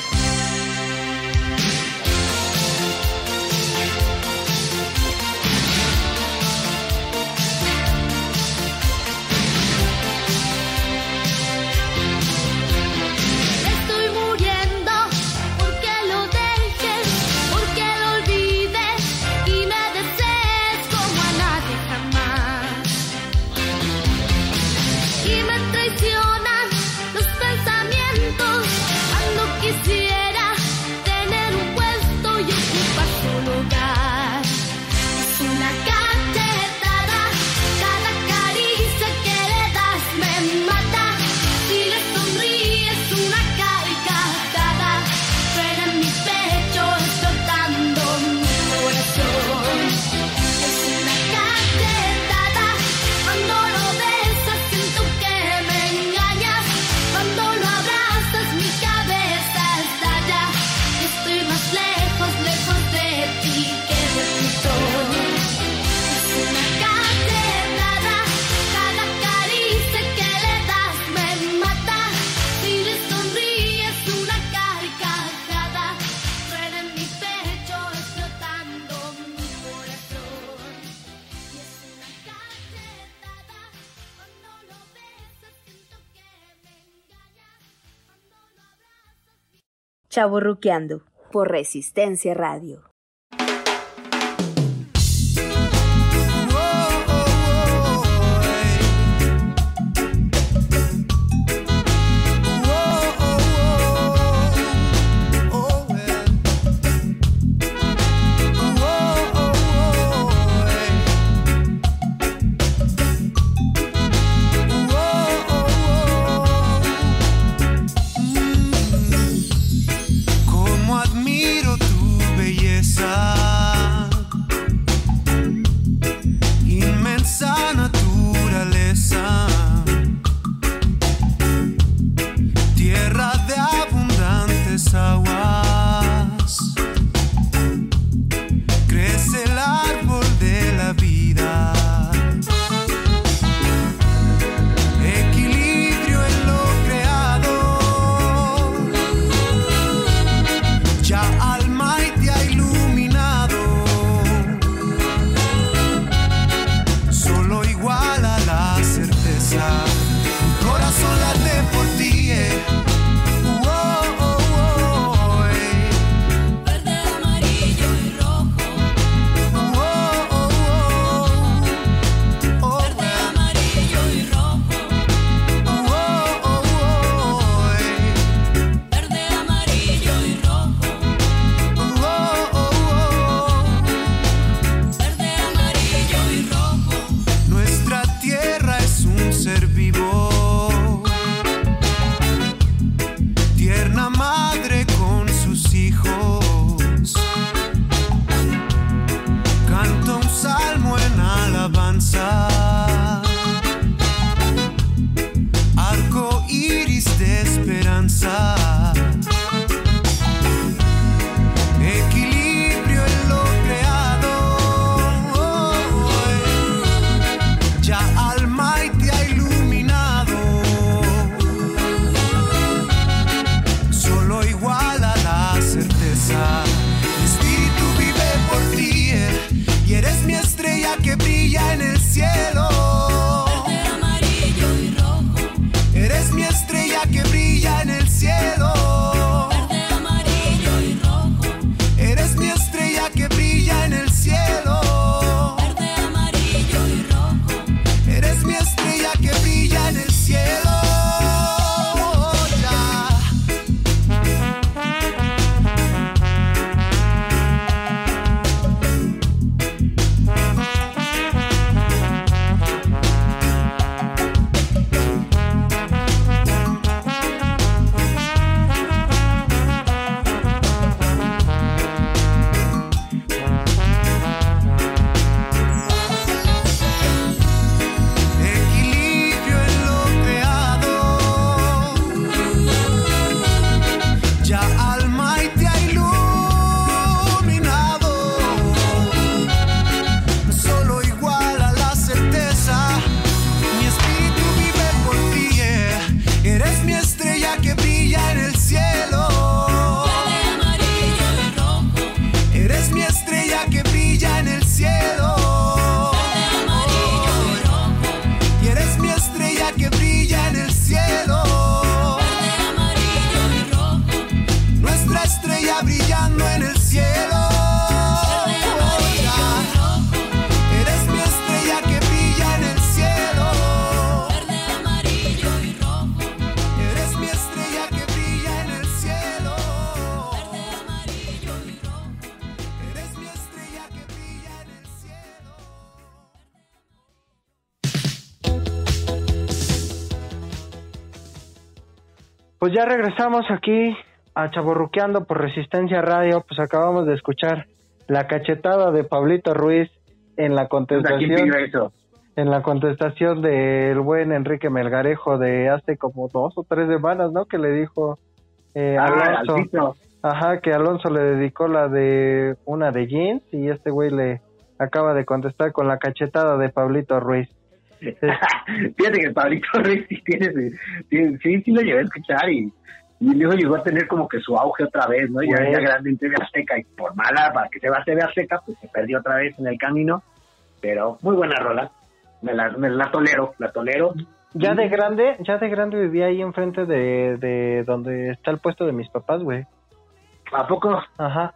Estoy muriendo porque lo dejes, porque lo olvides y me desees como a nadie jamás. Y me traicionan los pensamientos cuando quisiera tener un puesto y ocupar su lugar. Es una cachetada, cada caricia que le das me mata. Si le sonríes una carcajada, truena en mi pecho explotando mi corazón. Es una cachetada, cuando lo besas siento que me engañas, cuando lo abrazas mi cabeza estalla. Estoy más lejos de ti que de Plutón. Es una cachetada, cada caricia que le das me mata. Si le sonríes una carcajada, truena en mi pecho explotando mi corazón. Y es una cachetada, cuando lo besas siento que me engañas, cuando lo abrazas. Chavorruqueando por Resistencia Radio. Cómo admiro tu belleza. Pues ya regresamos aquí a Chavorruqueando por Resistencia Radio. Pues acabamos de escuchar la cachetada de Pablito Ruiz en la contestación del buen Enrique Melgarejo de hace como 2 o 3 semanas, ¿no? Que le dijo Alonso. Ajá, que Alonso le dedicó la de una de jeans y este güey le acaba de contestar con la cachetada de Pablito Ruiz. Fíjate que Pablito Ruiz sí lo llevé a escuchar y luego llegó a tener como que su auge otra vez, ¿no? Ya grande en TV Azteca y por mala, para que se va a TV Azteca, pues se perdió otra vez en el camino, pero muy buena rola, me la tolero. Ya de grande vivía ahí enfrente de donde está el puesto de mis papás, güey. ¿A poco? Ajá.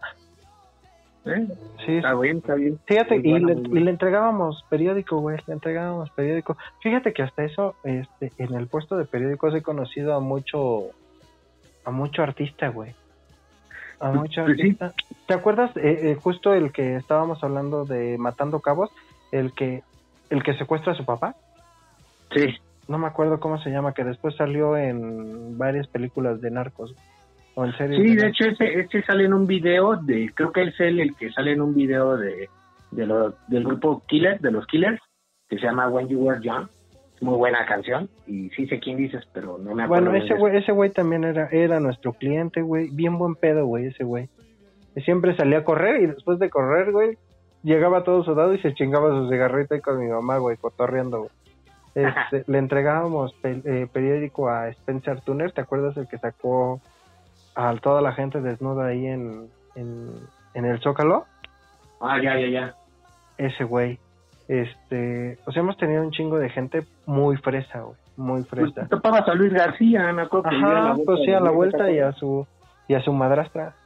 Sí. Está bien. Fíjate, y le entregábamos periódico, güey, Fíjate que hasta eso, en el puesto de periódicos he conocido a mucho artista, güey. A mucho artista. Sí. ¿Te acuerdas justo el que estábamos hablando de Matando Cabos? El que secuestra a su papá. Sí. No me acuerdo cómo se llama, que después salió en varias películas de narcos. ¿O en serio? Sí, de hecho ese sale en un video creo que es el que sale en un video del grupo Killers, de los Killers, que se llama When You Were Young. Muy buena canción, y sí sé quién dices, pero no me acuerdo. Bueno, ese güey también era nuestro cliente, güey, bien buen pedo, güey, ese güey. Siempre salía a correr, y después de correr, güey, llegaba todo sudado y se chingaba su cigarrito ahí con mi mamá, güey, cotorreando, güey. Le entregábamos periódico a Spencer Tuner, ¿te acuerdas el que sacó a toda la gente desnuda ahí en el Zócalo? Ah, ya. Ese güey. O sea, hemos tenido un chingo de gente muy fresa, güey, muy fresa. Pues topabas a Luis García, me acuerdo que pues sí, a la vuelta y a su madrastra.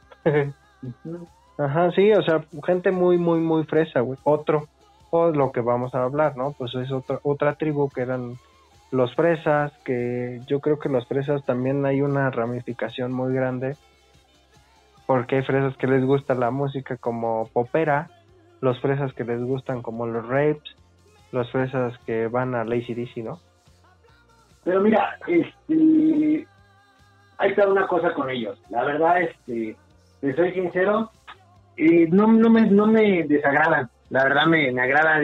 Ajá, sí, o sea, gente muy, muy, muy fresa, güey. Lo que vamos a hablar, ¿no? Pues es otra tribu que eran los fresas, que yo creo que los fresas también hay una ramificación muy grande, porque hay fresas que les gusta la música como popera, los fresas que les gustan como los rapes, los fresas que van a Lazy DC, ¿no? Pero mira, hay está una cosa con ellos. La verdad, te soy sincero, no me desagradan. La verdad me agrada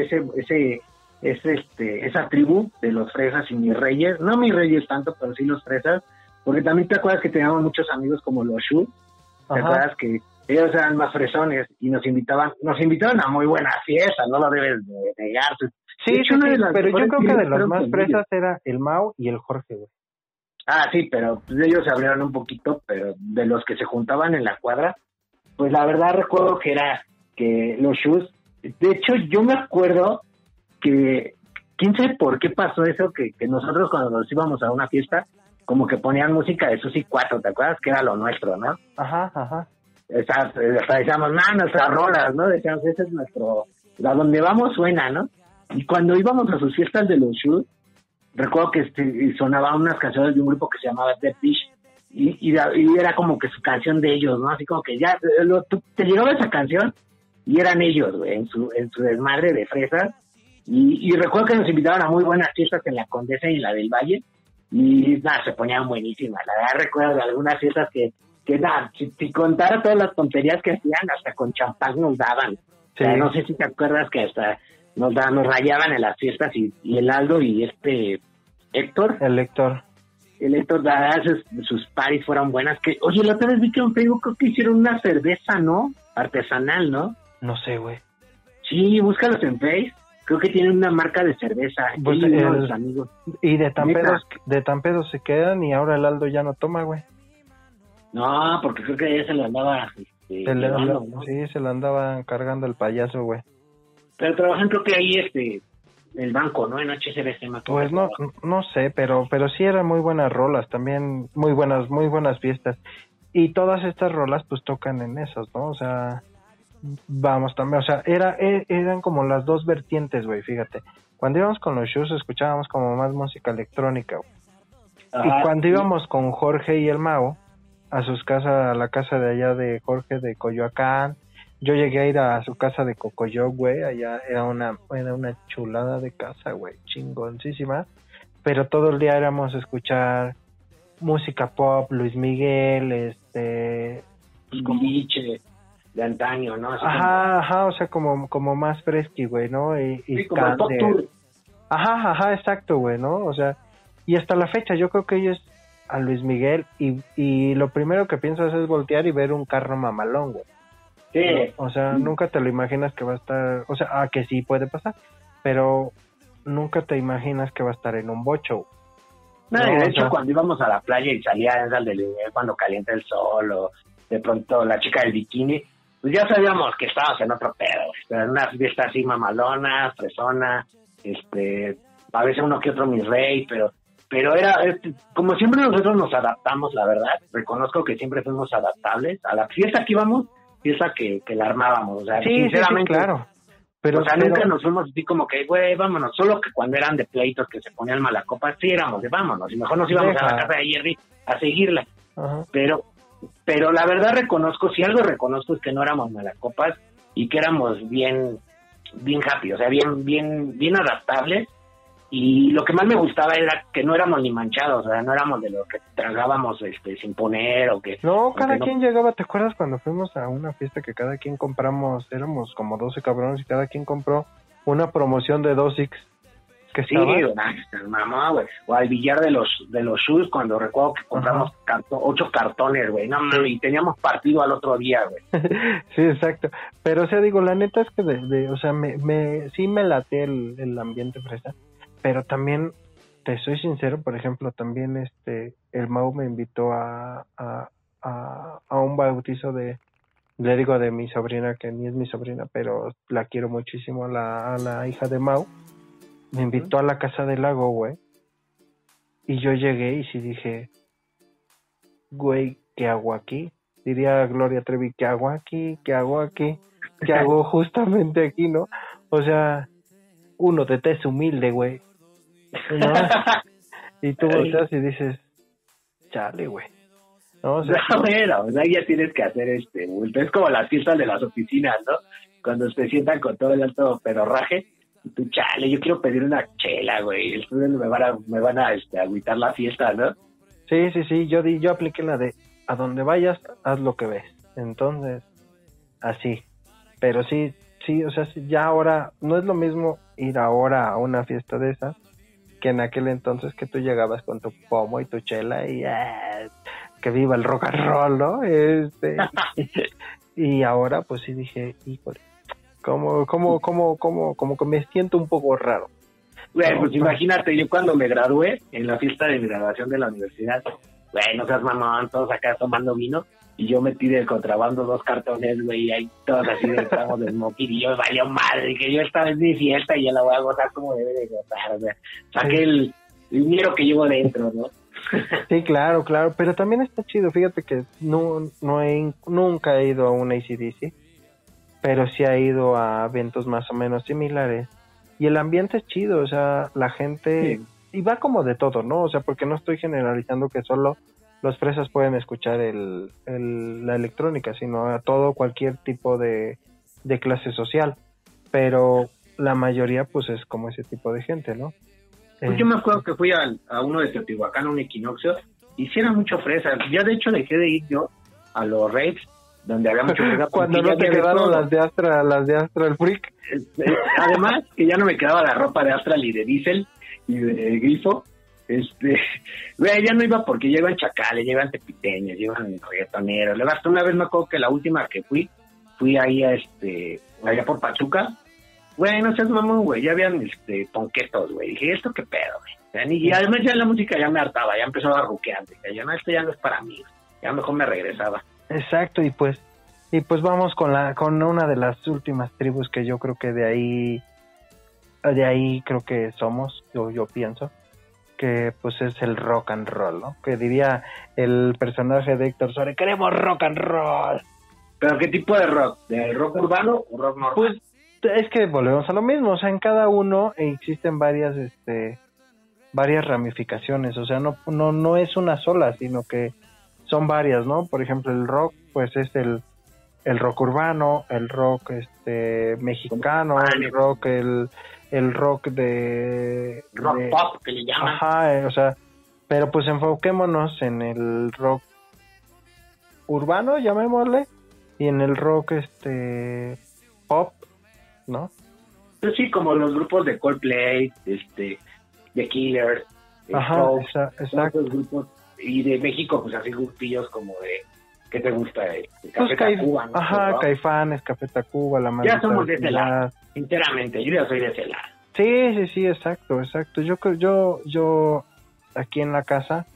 esa tribu de los fresas y mis reyes. No mis reyes tanto, pero sí los fresas. Porque también te acuerdas que teníamos muchos amigos como los Shu. ¿Te acuerdas que ellos eran más fresones y nos invitaban a muy buenas fiestas? No lo debes de negar. Sí, pero yo creo que de los más fresas era el Mau y el Jorge, güey. Ah, sí, pero pues, ellos se abrieron un poquito, pero de los que se juntaban en la cuadra, pues la verdad recuerdo que los Shus, de hecho yo me acuerdo que, quién sabe por qué pasó eso, que nosotros cuando nos íbamos a una fiesta, como que ponían música de Susi 4, ¿te acuerdas? Que era lo nuestro, ¿no? Ajá. Hasta decíamos, nuestras rolas, ¿no? Decíamos, ese es nuestro, a donde vamos suena, ¿no? Y cuando íbamos a sus fiestas de los Shus, recuerdo que sonaban unas canciones de un grupo que se llamaba Dead Fish, y era como que su canción de ellos, ¿no? Así como que ya te llegaba esa canción y eran ellos, güey, en su desmadre de fresas. Y recuerdo que nos invitaban a muy buenas fiestas en la Condesa y en la del Valle, y se ponían buenísimas. La verdad recuerdo de algunas fiestas que si contara todas las tonterías que hacían, hasta con champán nos daban. Sí. O sea, no sé si te acuerdas que hasta nos rayaban en las fiestas, y el Aldo y Héctor. El Héctor, sus paris fueron buenas. Oye, la otra vez vi que en Facebook creo que hicieron una cerveza, ¿no? Artesanal, ¿no? No sé, güey. Sí, búscalos en Face. Creo que tienen una marca de cerveza. Pues los amigos. Y de tan pedos se quedan, y ahora el Aldo ya no toma, güey. No, porque creo que ya se lo andaba... Sí, se lo andaban cargando el payaso, güey. Pero trabajan creo que ahí el banco, ¿no? En HSBC. Pues no sé, pero sí eran muy buenas rolas, también muy buenas fiestas. Y todas estas rolas pues tocan en esos, ¿no? O sea, vamos también, o sea, eran como las dos vertientes, güey, fíjate. Cuando íbamos con los shows escuchábamos como más música electrónica, güey. Y cuando íbamos con Jorge y el Mau a la casa de allá de Jorge de Coyoacán, yo llegué a ir a su casa de Cocoyoc, güey, allá era una chulada de casa, güey, chingoncísima, pero todo el día éramos escuchar música pop, Luis Miguel, Timbiriche, de antaño, ¿no? Así ajá, o sea, como más fresqui, güey, ¿no? Y sí, como el pop tour. Ajá, exacto, güey, ¿no? O sea, y hasta la fecha yo creo que ellos a Luis Miguel y lo primero que piensas es voltear y ver un carro mamalón, güey. Sí. O sea, nunca te lo imaginas que va a estar, o sea, que sí puede pasar, pero nunca te imaginas que va a estar en un bocho. No, y de hecho cuando íbamos a la playa y salía el de cuando calienta el sol o de pronto la chica del bikini, pues ya sabíamos que estábamos en otro pedo, pero en una fiesta así mamalona, fresona, a veces uno que otro mi rey, pero era, como siempre nosotros nos adaptamos, la verdad, reconozco que siempre fuimos adaptables, a la fiesta que íbamos, fiesta que la armábamos, o sea, sí, sinceramente, sí, claro. Pero, o sea, nunca nos fuimos así como que, güey, vámonos, solo que cuando eran de pleitos que se ponían malacopas, sí éramos de vámonos, y mejor nos íbamos a la casa de Jerry a seguirla, pero la verdad reconozco, si algo reconozco es que no éramos malacopas y que éramos bien happy, o sea, bien adaptables. Y lo que más me gustaba era que no éramos ni manchados, o sea, no éramos de los que tragábamos sin poner o que... No, cada quien llegaba, ¿te acuerdas cuando fuimos a una fiesta que cada quien compramos, éramos como 12 cabrones y cada quien compró una promoción de 2X que sí, estaba... mamá, güey, o al billar de los shoes cuando recuerdo que compramos 8 cartones, güey, no mames, y teníamos partido al otro día, güey. Sí, exacto, pero o sea, digo, la neta es que o sea, sí me late el ambiente fresa. Pero también, te soy sincero, por ejemplo, también el Mau me invitó a un bautizo de mi sobrina, que ni es mi sobrina, pero la quiero muchísimo, a la hija de Mau. Me invitó a la Casa del Lago, güey. Y yo llegué y sí dije, güey, ¿qué hago aquí? Diría Gloria Trevi, ¿qué hago aquí? ¿Qué hago aquí? ¿Qué hago justamente aquí, no? O sea, uno de tez humilde, güey, ¿no? Y tú volteas y dices, chale, güey, ¿no? O sea, bueno, o sea, ya tienes que hacer es como las fiestas de las oficinas, ¿no? Cuando se sientan con todo el alto pedorraje, y tú, chale, yo quiero pedir una chela, güey, ustedes me van a agüitar la fiesta, ¿no? Sí, yo apliqué la de, a donde vayas, haz lo que ves. Entonces, así, pero sí, o sea, ya ahora, no es lo mismo ir ahora a una fiesta de esas, que en aquel entonces que tú llegabas con tu pomo y tu chela y que viva el rock and roll, ¿no? Y ahora pues sí dije, híjole, como que me siento un poco raro. Güey, pues imagínate, yo cuando me gradué, en la fiesta de mi graduación de la universidad, güey, no seas mamón, todos acá tomando vino, y yo metí del contrabando 2 cartones, güey, y ahí todos así de tramos de smoking, y yo valió madre, que yo esta vez mi fiesta y ya la voy a gozar como debe de gozar, o sea, saqué el dinero que llevo dentro, ¿no? Sí, claro, pero también está chido, fíjate que nunca he ido a un AC/DC, pero sí he ido a eventos más o menos similares, y el ambiente es chido, o sea, la gente, y va como de todo, ¿no? O sea, porque no estoy generalizando que solo los fresas pueden escuchar la electrónica, sino a cualquier tipo de clase social, pero la mayoría pues es como ese tipo de gente, ¿no? Pues yo me acuerdo que fui a uno de Teotihuacán, un equinoccio, hicieron mucho fresa, ya de hecho dejé de ir yo a los raves, donde había mucho fresa. Cuando no te quedaron las de Astra el Freak. Además, que ya no me quedaba la ropa de Astral y de Diesel y de Grifo. Güey, ya no iba porque ya iban chacales, ya iban tepiteños, ya iban reggaetoneros. Luego hasta una vez me acuerdo que la última que fui ahí allá por Pachuca. Güey, no seas mamón, güey, ya habían ponquetos, güey. Dije, ¿esto qué pedo, güey? Y además ya la música ya me hartaba, ya empezó a ruquear. Dije, ya no, esto ya no es para mí. Ya mejor me regresaba. Exacto, y pues vamos con una de las últimas tribus que yo creo que de ahí creo que somos, yo pienso, que pues es el rock and roll, ¿no? Que diría el personaje de Héctor Suárez, queremos rock and roll. ¿Pero qué tipo de rock? ¿De rock urbano o rock normal? Pues es que volvemos a lo mismo, o sea, en cada uno existen varias ramificaciones, o sea, no es una sola, sino que son varias, ¿no? Por ejemplo, el rock, pues es el rock urbano, el rock mexicano, el rock de rock pop que le llaman. Ajá, o sea, Pero pues enfoquémonos en el rock urbano, llamémosle, y en el rock pop, ¿no? Pues sí, como los grupos de Coldplay, The Killers, Ajá, exacto. Esos grupos, y de México, pues así grupillos como de, ¿qué te gusta? Pues Café Tacuba, ¿no? Ajá, ¿no? Caifanes, Café Tacuba, La Maldita Ya somos de ese Vecindad. lado, sinceramente, yo ya soy de ese lado. Sí, exacto. Yo aquí en la casa,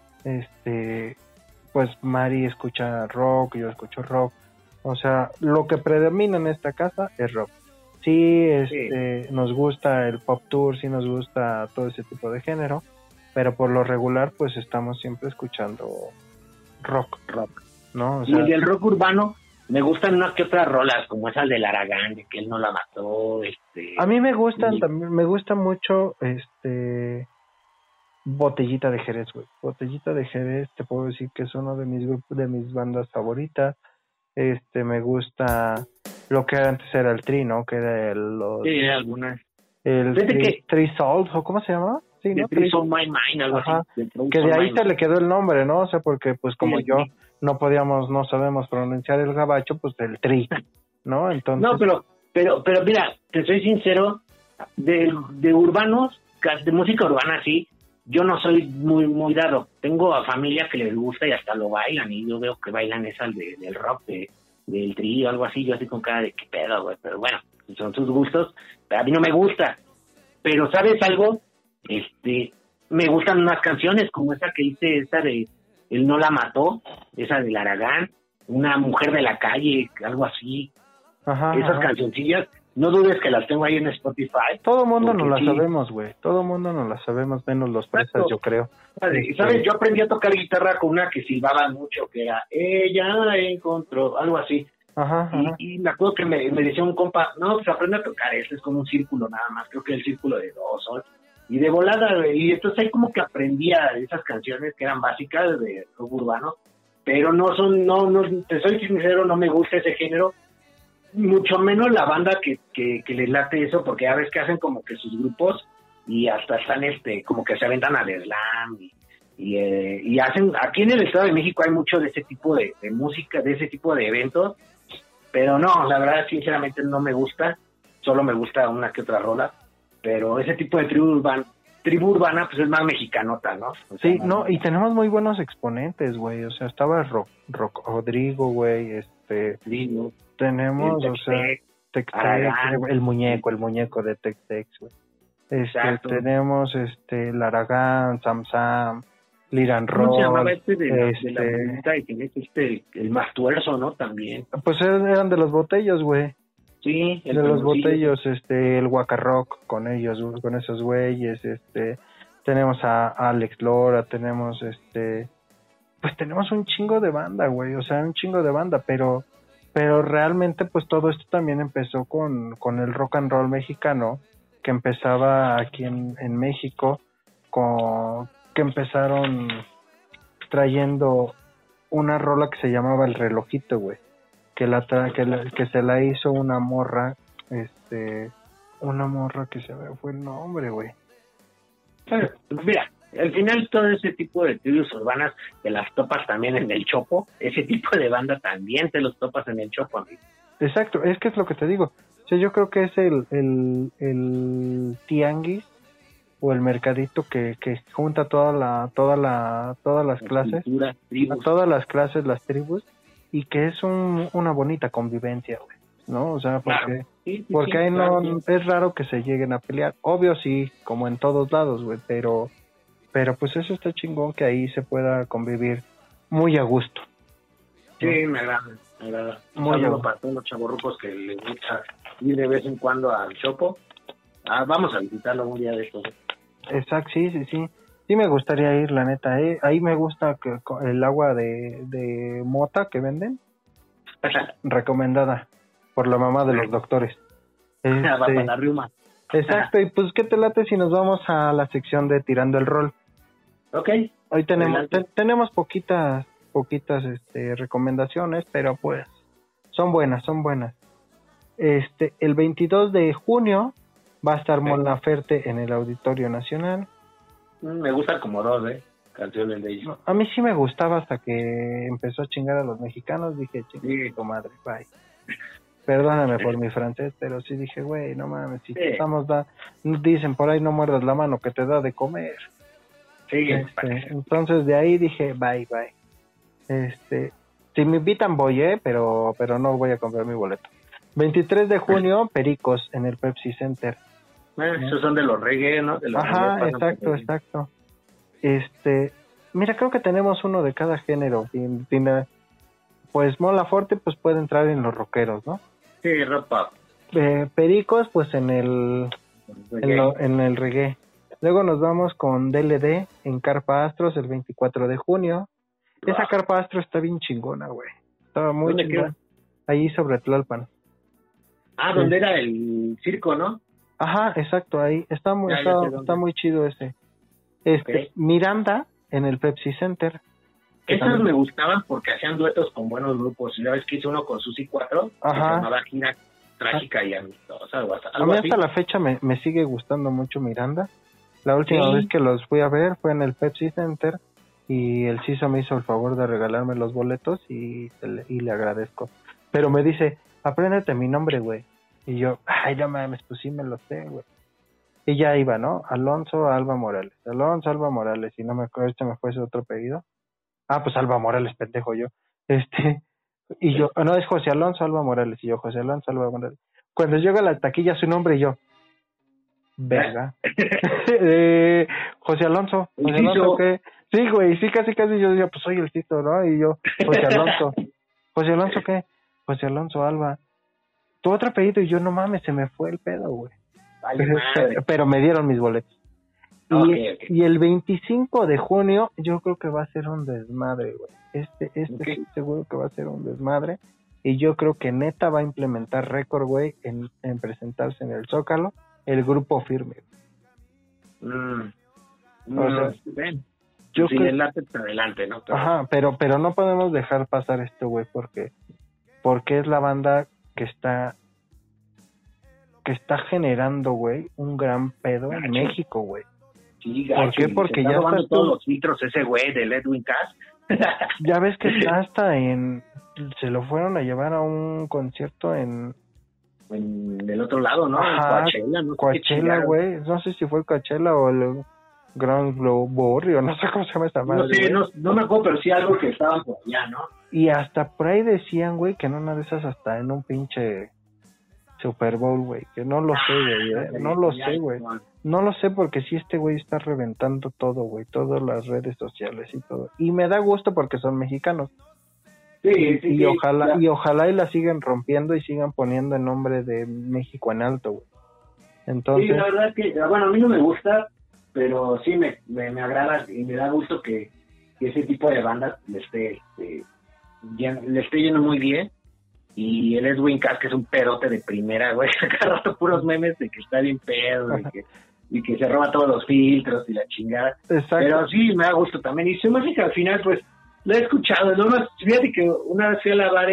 pues Mari escucha rock, yo escucho rock. O sea, lo que predomina en esta casa es rock. Sí, nos gusta el pop tour, sí nos gusta todo ese tipo de género, pero por lo regular pues estamos siempre escuchando rock, ¿no? O sea, y del rock urbano me gustan unas que otras rolas, como esas del Aragán, de que él no la mató, A mí me gustan también, me gusta mucho Botellita de Jerez, güey. Botellita de Jerez, te puedo decir que es uno de mis bandas favoritas. Me gusta lo que antes era el Tri, ¿no? Que era sí, algunas. El Tri Souls, ¿o cómo se llama? Sí, ¿no? Tri Soul My Mind, algo así. Que de ahí se le quedó el nombre, ¿no? O sea, porque pues como yo no sabemos pronunciar el gabacho, pues el Tri, ¿no? Entonces... No, pero mira, te soy sincero, de urbanos, de música urbana, sí, yo no soy muy dado. Tengo a familia que les gusta y hasta lo bailan, y yo veo que bailan esas del rock, del trío, algo así, yo así con cara de qué pedo, güey, pero bueno, son sus gustos, pero a mí no me gusta. Pero ¿sabes algo? Me gustan unas canciones como esa que hice, esa de Él no la mató, esa del Aragán, Una mujer de la calle, algo así. Ajá, esas cancioncillas, no dudes que las tengo ahí en Spotify. Todo mundo nos las sabemos, güey. Todo mundo nos las sabemos, menos los presas, yo creo. ¿Sabes? Yo aprendí a tocar guitarra con una que silbaba mucho, que era Ella encontró, algo así. Ajá. Y me acuerdo que me decía un compa, no, pues aprende a tocar eso, es como un círculo nada más, creo que el círculo de dos, ¿no? Y de volada, y entonces ahí como que aprendía esas canciones que eran básicas de rock urbano, pero no, te soy sincero, no me gusta ese género, mucho menos la banda que les late eso, porque ya ves que hacen como que sus grupos y hasta están como que se aventan al slam y hacen, aquí en el Estado de México hay mucho de ese tipo de música, de ese tipo de eventos, pero no, la verdad sinceramente no me gusta, solo me gusta una que otra rola, pero ese tipo de tribu urbana pues es más mexicanota, ¿no? O sea, sí, no, y tenemos muy buenos exponentes, güey, o sea, estaba Rock Rodrigo, güey, tenemos, o sea, Tex-Tex, el muñeco de Tex-Tex, güey. Tenemos el Aragán, Sam, Liran Roll. ¿Cómo se llamaba de la bonita y tienes el Mastuerzo, ¿no? También. Pues eran de los Botellos, güey. Sí, de los Botellos, el Waka Rock con ellos, con esos güeyes, tenemos a Alex Lora, tenemos pues tenemos un chingo de banda, güey, o sea, un chingo de banda, pero realmente pues todo esto también empezó con el rock and roll mexicano, que empezaba aquí en México, que empezaron trayendo una rola que se llamaba El Relojito, güey, que se la hizo una morra que se me fue el nombre, güey. Mira, al final todo ese tipo de tribus urbanas te las topas también en el Chopo, ese tipo de banda también te los topas en el Chopo, amigo. Exacto, es que es lo que te digo. O sea, yo creo que es el tianguis o el mercadito que junta todas las clases, todas las clases, las tribus, y que es una bonita convivencia, güey, ¿no? O sea, porque ahí no es raro que se lleguen a pelear. Obvio sí, como en todos lados, güey, pero pues eso está chingón, que ahí se pueda convivir muy a gusto, ¿no? Sí, me agrada. Muy saludo para todos los chavorrucos que les gusta ir de vez en cuando al Chopo. Vamos a visitarlo un día de estos. Exacto, sí. Sí me gustaría ir, la neta, Ahí me gusta el agua de mota que venden. Recomendada por la mamá de los doctores. Va para la riuma. Exacto, y pues ¿qué te late si nos vamos a la sección de Tirando el Rol? Ok. Hoy tenemos poquitas recomendaciones, pero pues son buenas. El 22 de junio va a estar Mon Laferte en el Auditorio Nacional. Me gusta como dos, canciones de ellos. A mí sí me gustaba hasta que empezó a chingar a los mexicanos. Dije, tu madre, bye. Perdóname por mi francés, pero sí dije, güey, no mames, si estamos dicen por ahí, no muerdas la mano que te da de comer. Sí, entonces de ahí dije, bye. Si me invitan voy, pero no voy a comprar mi boleto. 23 de junio, Pericos en el Pepsi Center. Esos son de los reggae, ¿no? De los Exacto. Mira, creo que tenemos uno de cada género. Pues Mon Laferte pues puede entrar en los rockeros, ¿no? Sí, rock pop. Pericos pues en el reggae. Luego nos vamos con DLD en Carpa Astros el 24 de junio. Esa Carpa Astro está bien chingona, güey. Estaba muy chingona. Ahí sobre Tlalpan. Donde era el circo, ¿no? Ajá, exacto, ahí. Está muy chido ese. Miranda en el Pepsi Center. Esos me gustaban porque hacían duetos con buenos grupos. Ya ves que hizo uno con Susi 4, que se llamaba Gira Trágica y Amistosa. A mí hasta la fecha me sigue gustando mucho Miranda. La última vez que los fui a ver fue en el Pepsi Center y el CISO me hizo el favor de regalarme los boletos y le agradezco. Pero me dice, apréndete mi nombre, güey. Y yo, ay, no mames, pues sí me lo sé, güey. Y ya iba, ¿no? Alonso Alba Morales. Y no me acuerdo, me fue ese otro apellido. Pues Alba Morales, pendejo yo. Y yo, no, es José Alonso Alba Morales. Y yo, José Alonso Alba Morales. Cuando llega a la taquilla su nombre y yo, verga. José Alonso ¿qué? Sí, güey, sí, casi yo decía, pues soy el Tito, ¿no? Y yo, José Alonso ¿qué? José Alonso Alba. Tu otro apellido, y yo, no mames, se me fue el pedo, güey. Pero me dieron mis boletos. Y el 25 de junio yo creo que va a ser un desmadre, güey. Estoy seguro que va a ser un desmadre. Y yo creo que neta va a implementar récord, güey, en presentarse en el Zócalo, el Grupo Firme. Yo creo... el arte está adelante, ¿no? Pero no podemos dejar pasar esto, güey, porque es la banda que está generando, güey, un gran pedo en México, güey. Sí, ¿por qué? Porque ya está todos los filtros ese güey del Edwin Cass. Ya ves que está hasta se lo fueron a llevar a un concierto en el otro lado, ¿no? Coachella, güey. No sé si fue el Coachella o el Grand Borrio, no sé cómo se llama esta madre. No sé, no me acuerdo, pero sí algo que estaban por allá, ¿no? Y hasta por ahí decían, güey, que en una de esas hasta en un pinche Super Bowl, güey, que no lo sé, güey, no lo sé, güey. No lo sé porque sí este güey está reventando todo, güey, todas las redes sociales y todo. Y me da gusto porque son mexicanos. Y ojalá y la sigan rompiendo y sigan poniendo el nombre de México en alto, güey. Entonces, sí, la verdad es que, bueno, a mí no me gusta, pero sí me agrada y me da gusto que ese tipo de bandas le esté yendo muy bien. Y el Edwin Cass, que es un pedote de primera, güey, cada rato puros memes de que está bien pedo y que se roba todos los filtros y la chingada. Exacto. Pero sí, me da gusto también. Y se me hace que al final, pues, lo he escuchado. Fíjate que una vez fui a lavar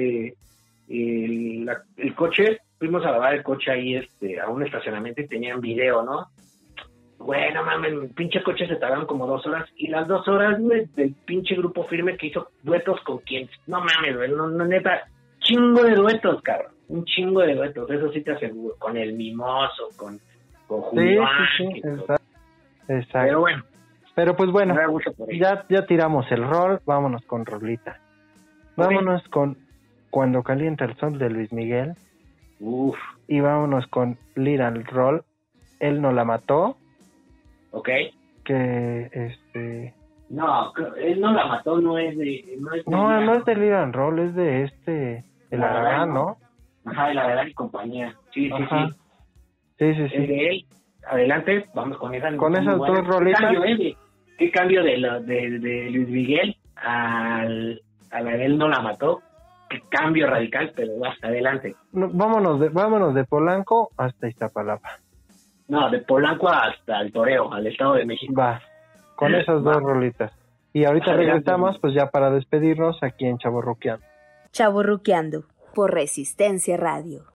el coche, fuimos a lavar el coche ahí a un estacionamiento y tenían video, ¿no? Güey, no mames, el pinche coche se tardaron como 2 horas. Y las 2 horas, güey, del pinche Grupo Firme que hizo duetos con quien. No mames, güey, no neta. Chingo de duetos, cabrón. Un chingo de duetos, eso sí te aseguro. Con el Mimoso, con Julián. Sí, exacto. Pero bueno. Pero pues bueno, ya tiramos el rol, vámonos con rolita. Vámonos con Cuando calienta el sol de Luis Miguel. Uf. Y vámonos con Little Roll, Él no la mató. Ok. Que No, Él no la mató, no es de... No es de Little Roll, es de el Aragán, ¿no? Ajá, el Aragán y compañía. Sí. Sí. Es de él. Adelante, vamos con esas. Con esas dos rolitas. ¿Qué cambio de Luis Miguel a la de Él no la mató? Qué cambio radical, pero hasta adelante. No, vámonos de Polanco hasta Iztapalapa. No, de Polanco hasta el Toreo, al Estado de México. Va, con esas dos rolitas. Y ahorita regresamos, pues ya para despedirnos aquí en Chavorruqueando. Chavorruqueando, por Resistencia Radio.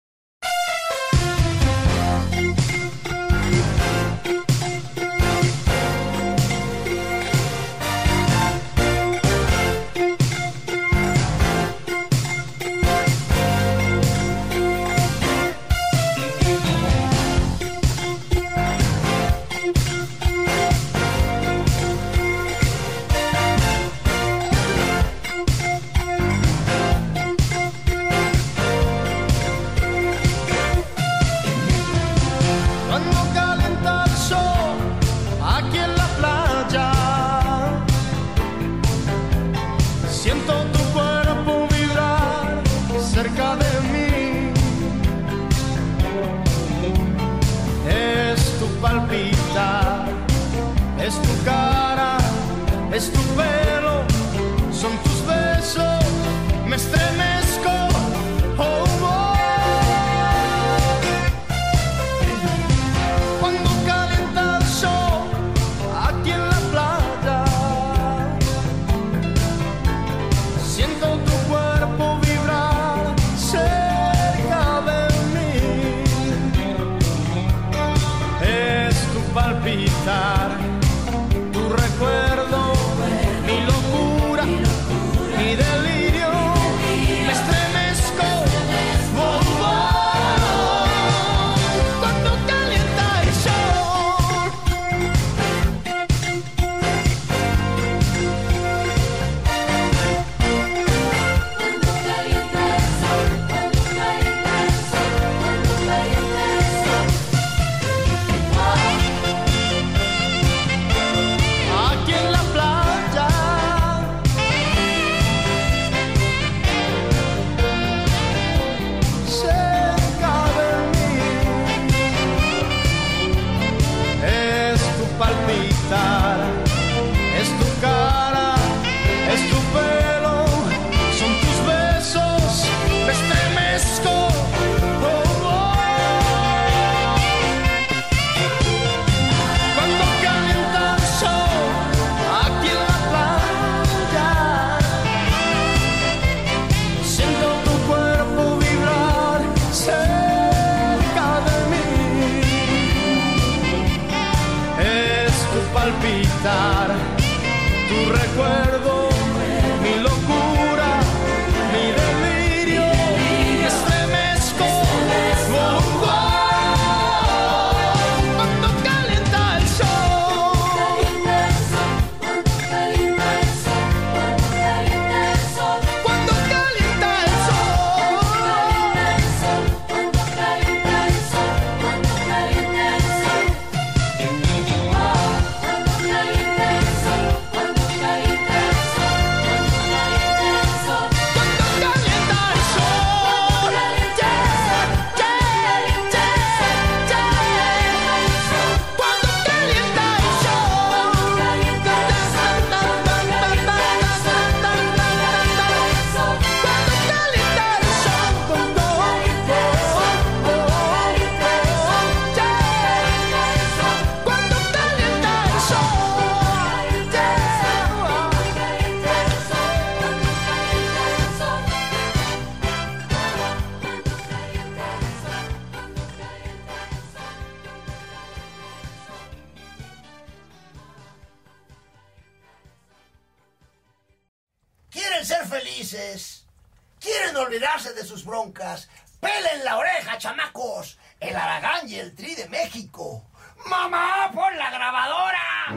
palpitar. Es tu cara, es tu pelo, son tus besos, me estremezco. Oh, oh. Cuando calienta el sol aquí en la playa, siento tu cuerpo vibrar cerca de mí. Es tu palpitar, tu recuerdo, mi locura, mi delirio, me estremezco. Oh, oh, cuando calienta el sol. Aquí en la playa, cerca de mí, es tu palpitar, es tu cara, es tu pelo, son tus besos, me estremezco. Oh, oh. Cuando calienta el sol aquí en la playa, siento tu cuerpo vibrar cerca de mí. Es tu palpitar, tu recuerdo, mi locura, mi delirio, me estremezco. Oh, oh, cuando calienta el sol. Cuando calienta el sol. Cuando calienta el sol. Cuando calienta el sol. Cuando calienta el sol. Cuando calienta el sol. Cuando calienta el sol. Cuando calienta el sol. Cuando calienta el ¿Quieren ser felices? ¿Quieren olvidarse de sus broncas? ¡Pelen la oreja, chamacos! El Aragán y el Tri de México. ¡Mamá, pon la grabadora!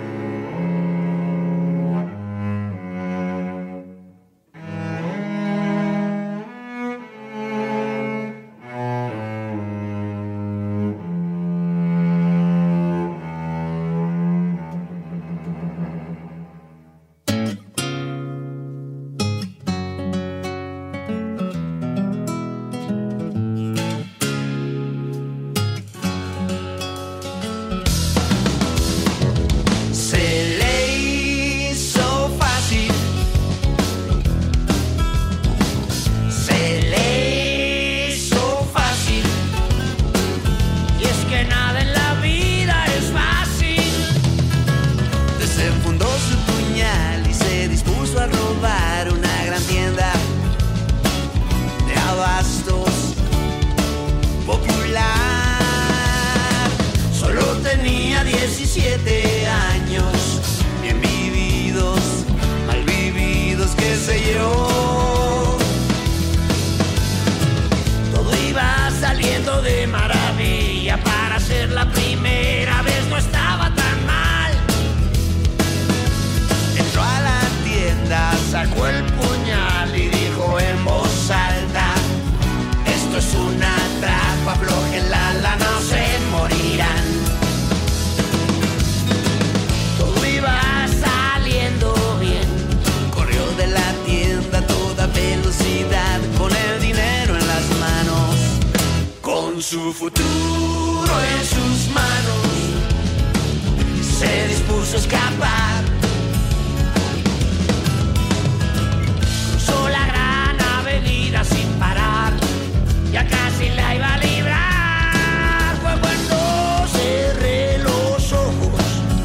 su futuro en sus manos. quiso escapar. Cruzó la gran avenida sin parar, ya casi la iba a librar. Fue cuando cerré los ojos,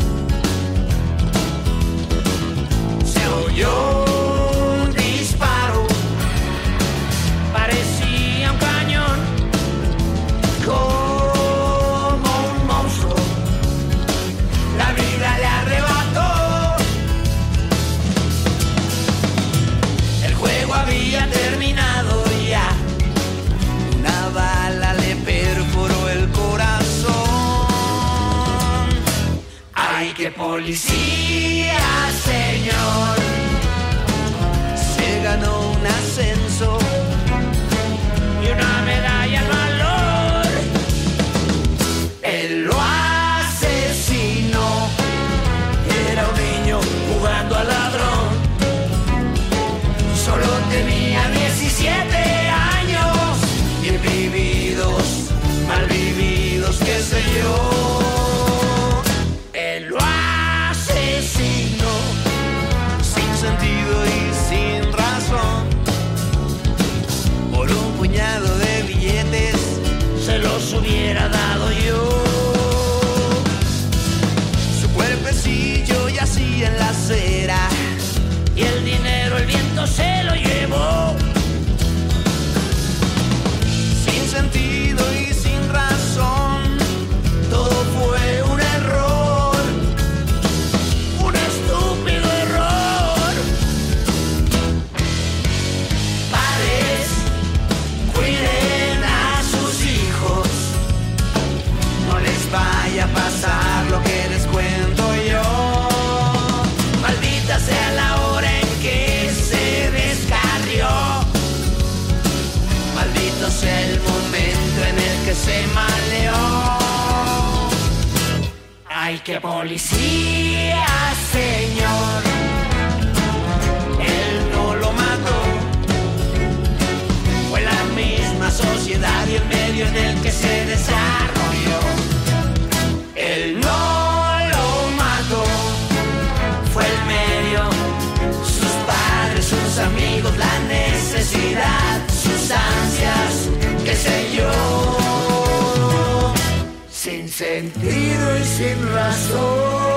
se oyó un disparo, parecía un cañón, como un monstruo, la vida le arrebató. El juego había terminado ya, una bala le perforó el corazón. ¡Ay, qué policía, señor! Se ganó un ascenso y una medalla al valor. Él lo asesinó, era un niño jugando al ladrón. Solo tenía 17 años, bien vividos, mal vividos, qué sé yo. Él lo asesinó, sin sentido y sin razón. Por un puñado de billetes se los hubiera dado yo. Su cuerpecillo yacía en la acera y el dinero el viento se lo llevó. Sin sentido y sin razón, todo fue un error, un estúpido error. Padres, cuiden a sus hijos, no les vaya a pasar lo que les cuento yo. Maldita sea la hora en que se descarrió, maldito sea el momento en el que se maleó. Ay, qué policía, señor, él no lo mató. Fue la misma sociedad y el medio en el que se desarrolló. Él no lo mató, fue el medio, sus padres, sus amigos, la necesidad, sus ansias, qué sé yo. Sin sentido y sin razón.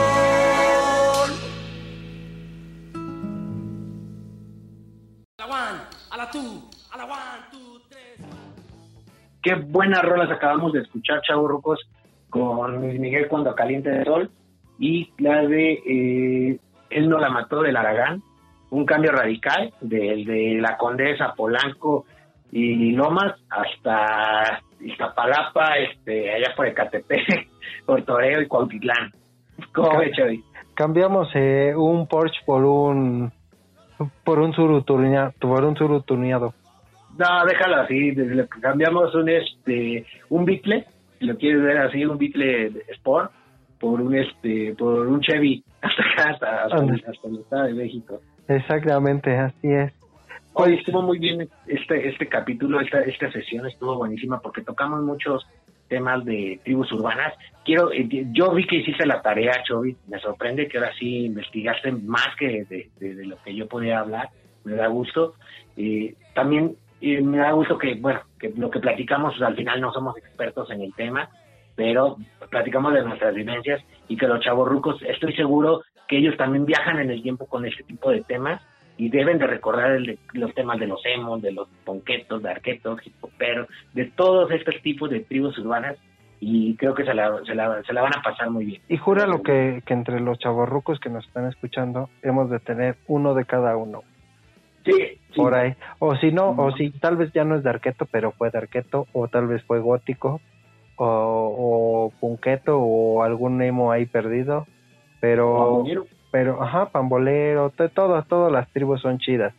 A la one, a la two, a la one, two, tres. Qué buenas rolas acabamos de escuchar, chavorrucos, con Luis Miguel, Cuando caliente el sol, y la de Él no la mató, del Aragán. Un cambio radical de la Condesa, Polanco y Lomas hasta Iztapalapa, allá por Ecatepec, por Toreo y Cuautitlán. ¿Cómo ves, Chavi? Cambiamos un Porsche por un Tsuru tuneado. No, déjalo así. Cambiamos un Beetle, si lo quieres ver así, un Beetle Sport por un Chevy hasta el Estado de México. Exactamente, así es. Hoy estuvo muy bien este capítulo, esta sesión estuvo buenísima porque tocamos muchos temas de tribus urbanas. Yo vi que hiciste la tarea, Chovy, me sorprende que ahora sí investigaste más que de lo que yo podía hablar, me da gusto. También me da gusto que lo que platicamos, pues, al final no somos expertos en el tema, pero platicamos de nuestras vivencias y que los chavorrucos, estoy seguro que ellos también viajan en el tiempo con este tipo de temas y deben de recordar los temas de los emos, de los ponquetos, de arquetos, hipoperos, de todos estos tipos de tribus urbanas, y creo que se la van a pasar muy bien. Y júralo que entre los chavorrucos que nos están escuchando hemos de tener uno de cada uno. Sí. Por ahí. O si no, o si tal vez ya no es de arqueto, pero fue de arqueto, o tal vez fue gótico, o punqueto, o algún emo ahí perdido, pero pambolero, todas las tribus son chidas.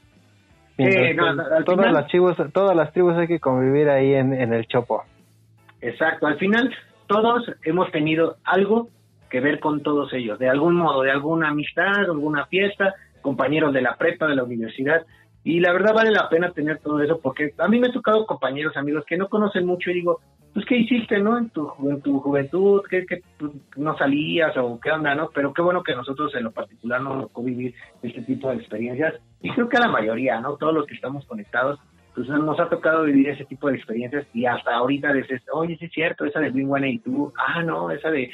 Todas las tribus hay que convivir ahí en el Chopo. Exacto, al final todos hemos tenido algo que ver con todos ellos, de algún modo, de alguna amistad, alguna fiesta, compañeros de la prepa, de la universidad, y la verdad vale la pena tener todo eso, porque a mí me ha tocado compañeros, amigos que no conocen mucho y digo, pues, ¿qué hiciste, no? En tu juventud, ¿qué no salías o qué onda, no? Pero qué bueno que nosotros en lo particular nos tocó vivir este tipo de experiencias. Y creo que a la mayoría, ¿no? Todos los que estamos conectados, pues nos ha tocado vivir ese tipo de experiencias y hasta ahorita dices, oye, sí es cierto, esa de Blink-182, no, esa de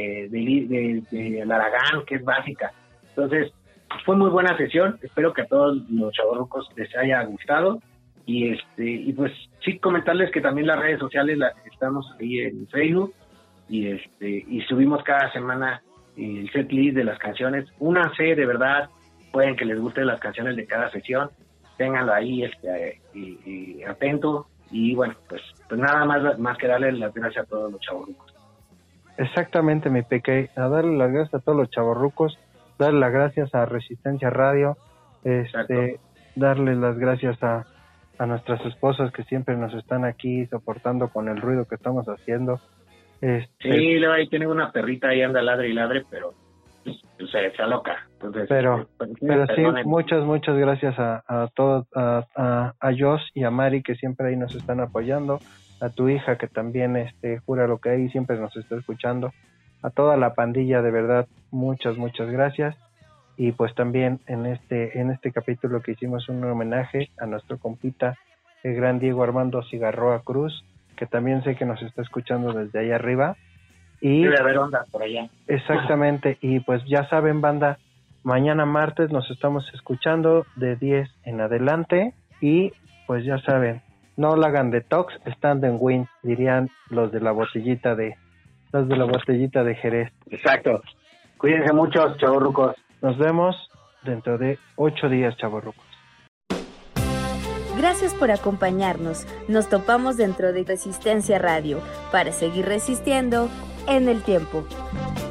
Aragán, que es básica. Entonces, fue muy buena sesión, espero que a todos los chavorrucos les haya gustado y pues sí comentarles que también las redes sociales estamos ahí en Facebook y subimos cada semana el setlist de las canciones. Únanse, de verdad, pueden que les gusten las canciones de cada sesión, ténganlo ahí y atento y bueno, pues nada más que darle las gracias a todos los chavorrucos. Exactamente, mi Peque, a darle las gracias a todos los chavorrucos, darle las gracias a Resistencia Radio, darle las gracias a nuestras esposas que siempre nos están aquí soportando con el ruido que estamos haciendo. Sí, luego ahí tiene una perrita ahí anda ladre y ladre, pero se aloca. Entonces, pero sí, muchas gracias a todos, a Josh y a Mari que siempre ahí nos están apoyando, a tu hija que también jura lo que hay y siempre nos está escuchando, a toda la pandilla, de verdad, muchas gracias. Y pues también en este capítulo que hicimos un homenaje a nuestro compita, el gran Diego Armando Cigarroa Cruz, que también sé que nos está escuchando desde allá arriba. Y debe haber onda por allá. Exactamente, y pues ya saben, banda, mañana martes nos estamos escuchando de 10 en adelante y pues ya saben, no la hagan detox, stand and win, dirían los de la botellita de Jerez. Exacto. Cuídense mucho, chavorrucos. Nos vemos dentro de 8 días, chavorrucos. Gracias por acompañarnos. Nos topamos dentro de Resistencia Radio para seguir resistiendo en el tiempo.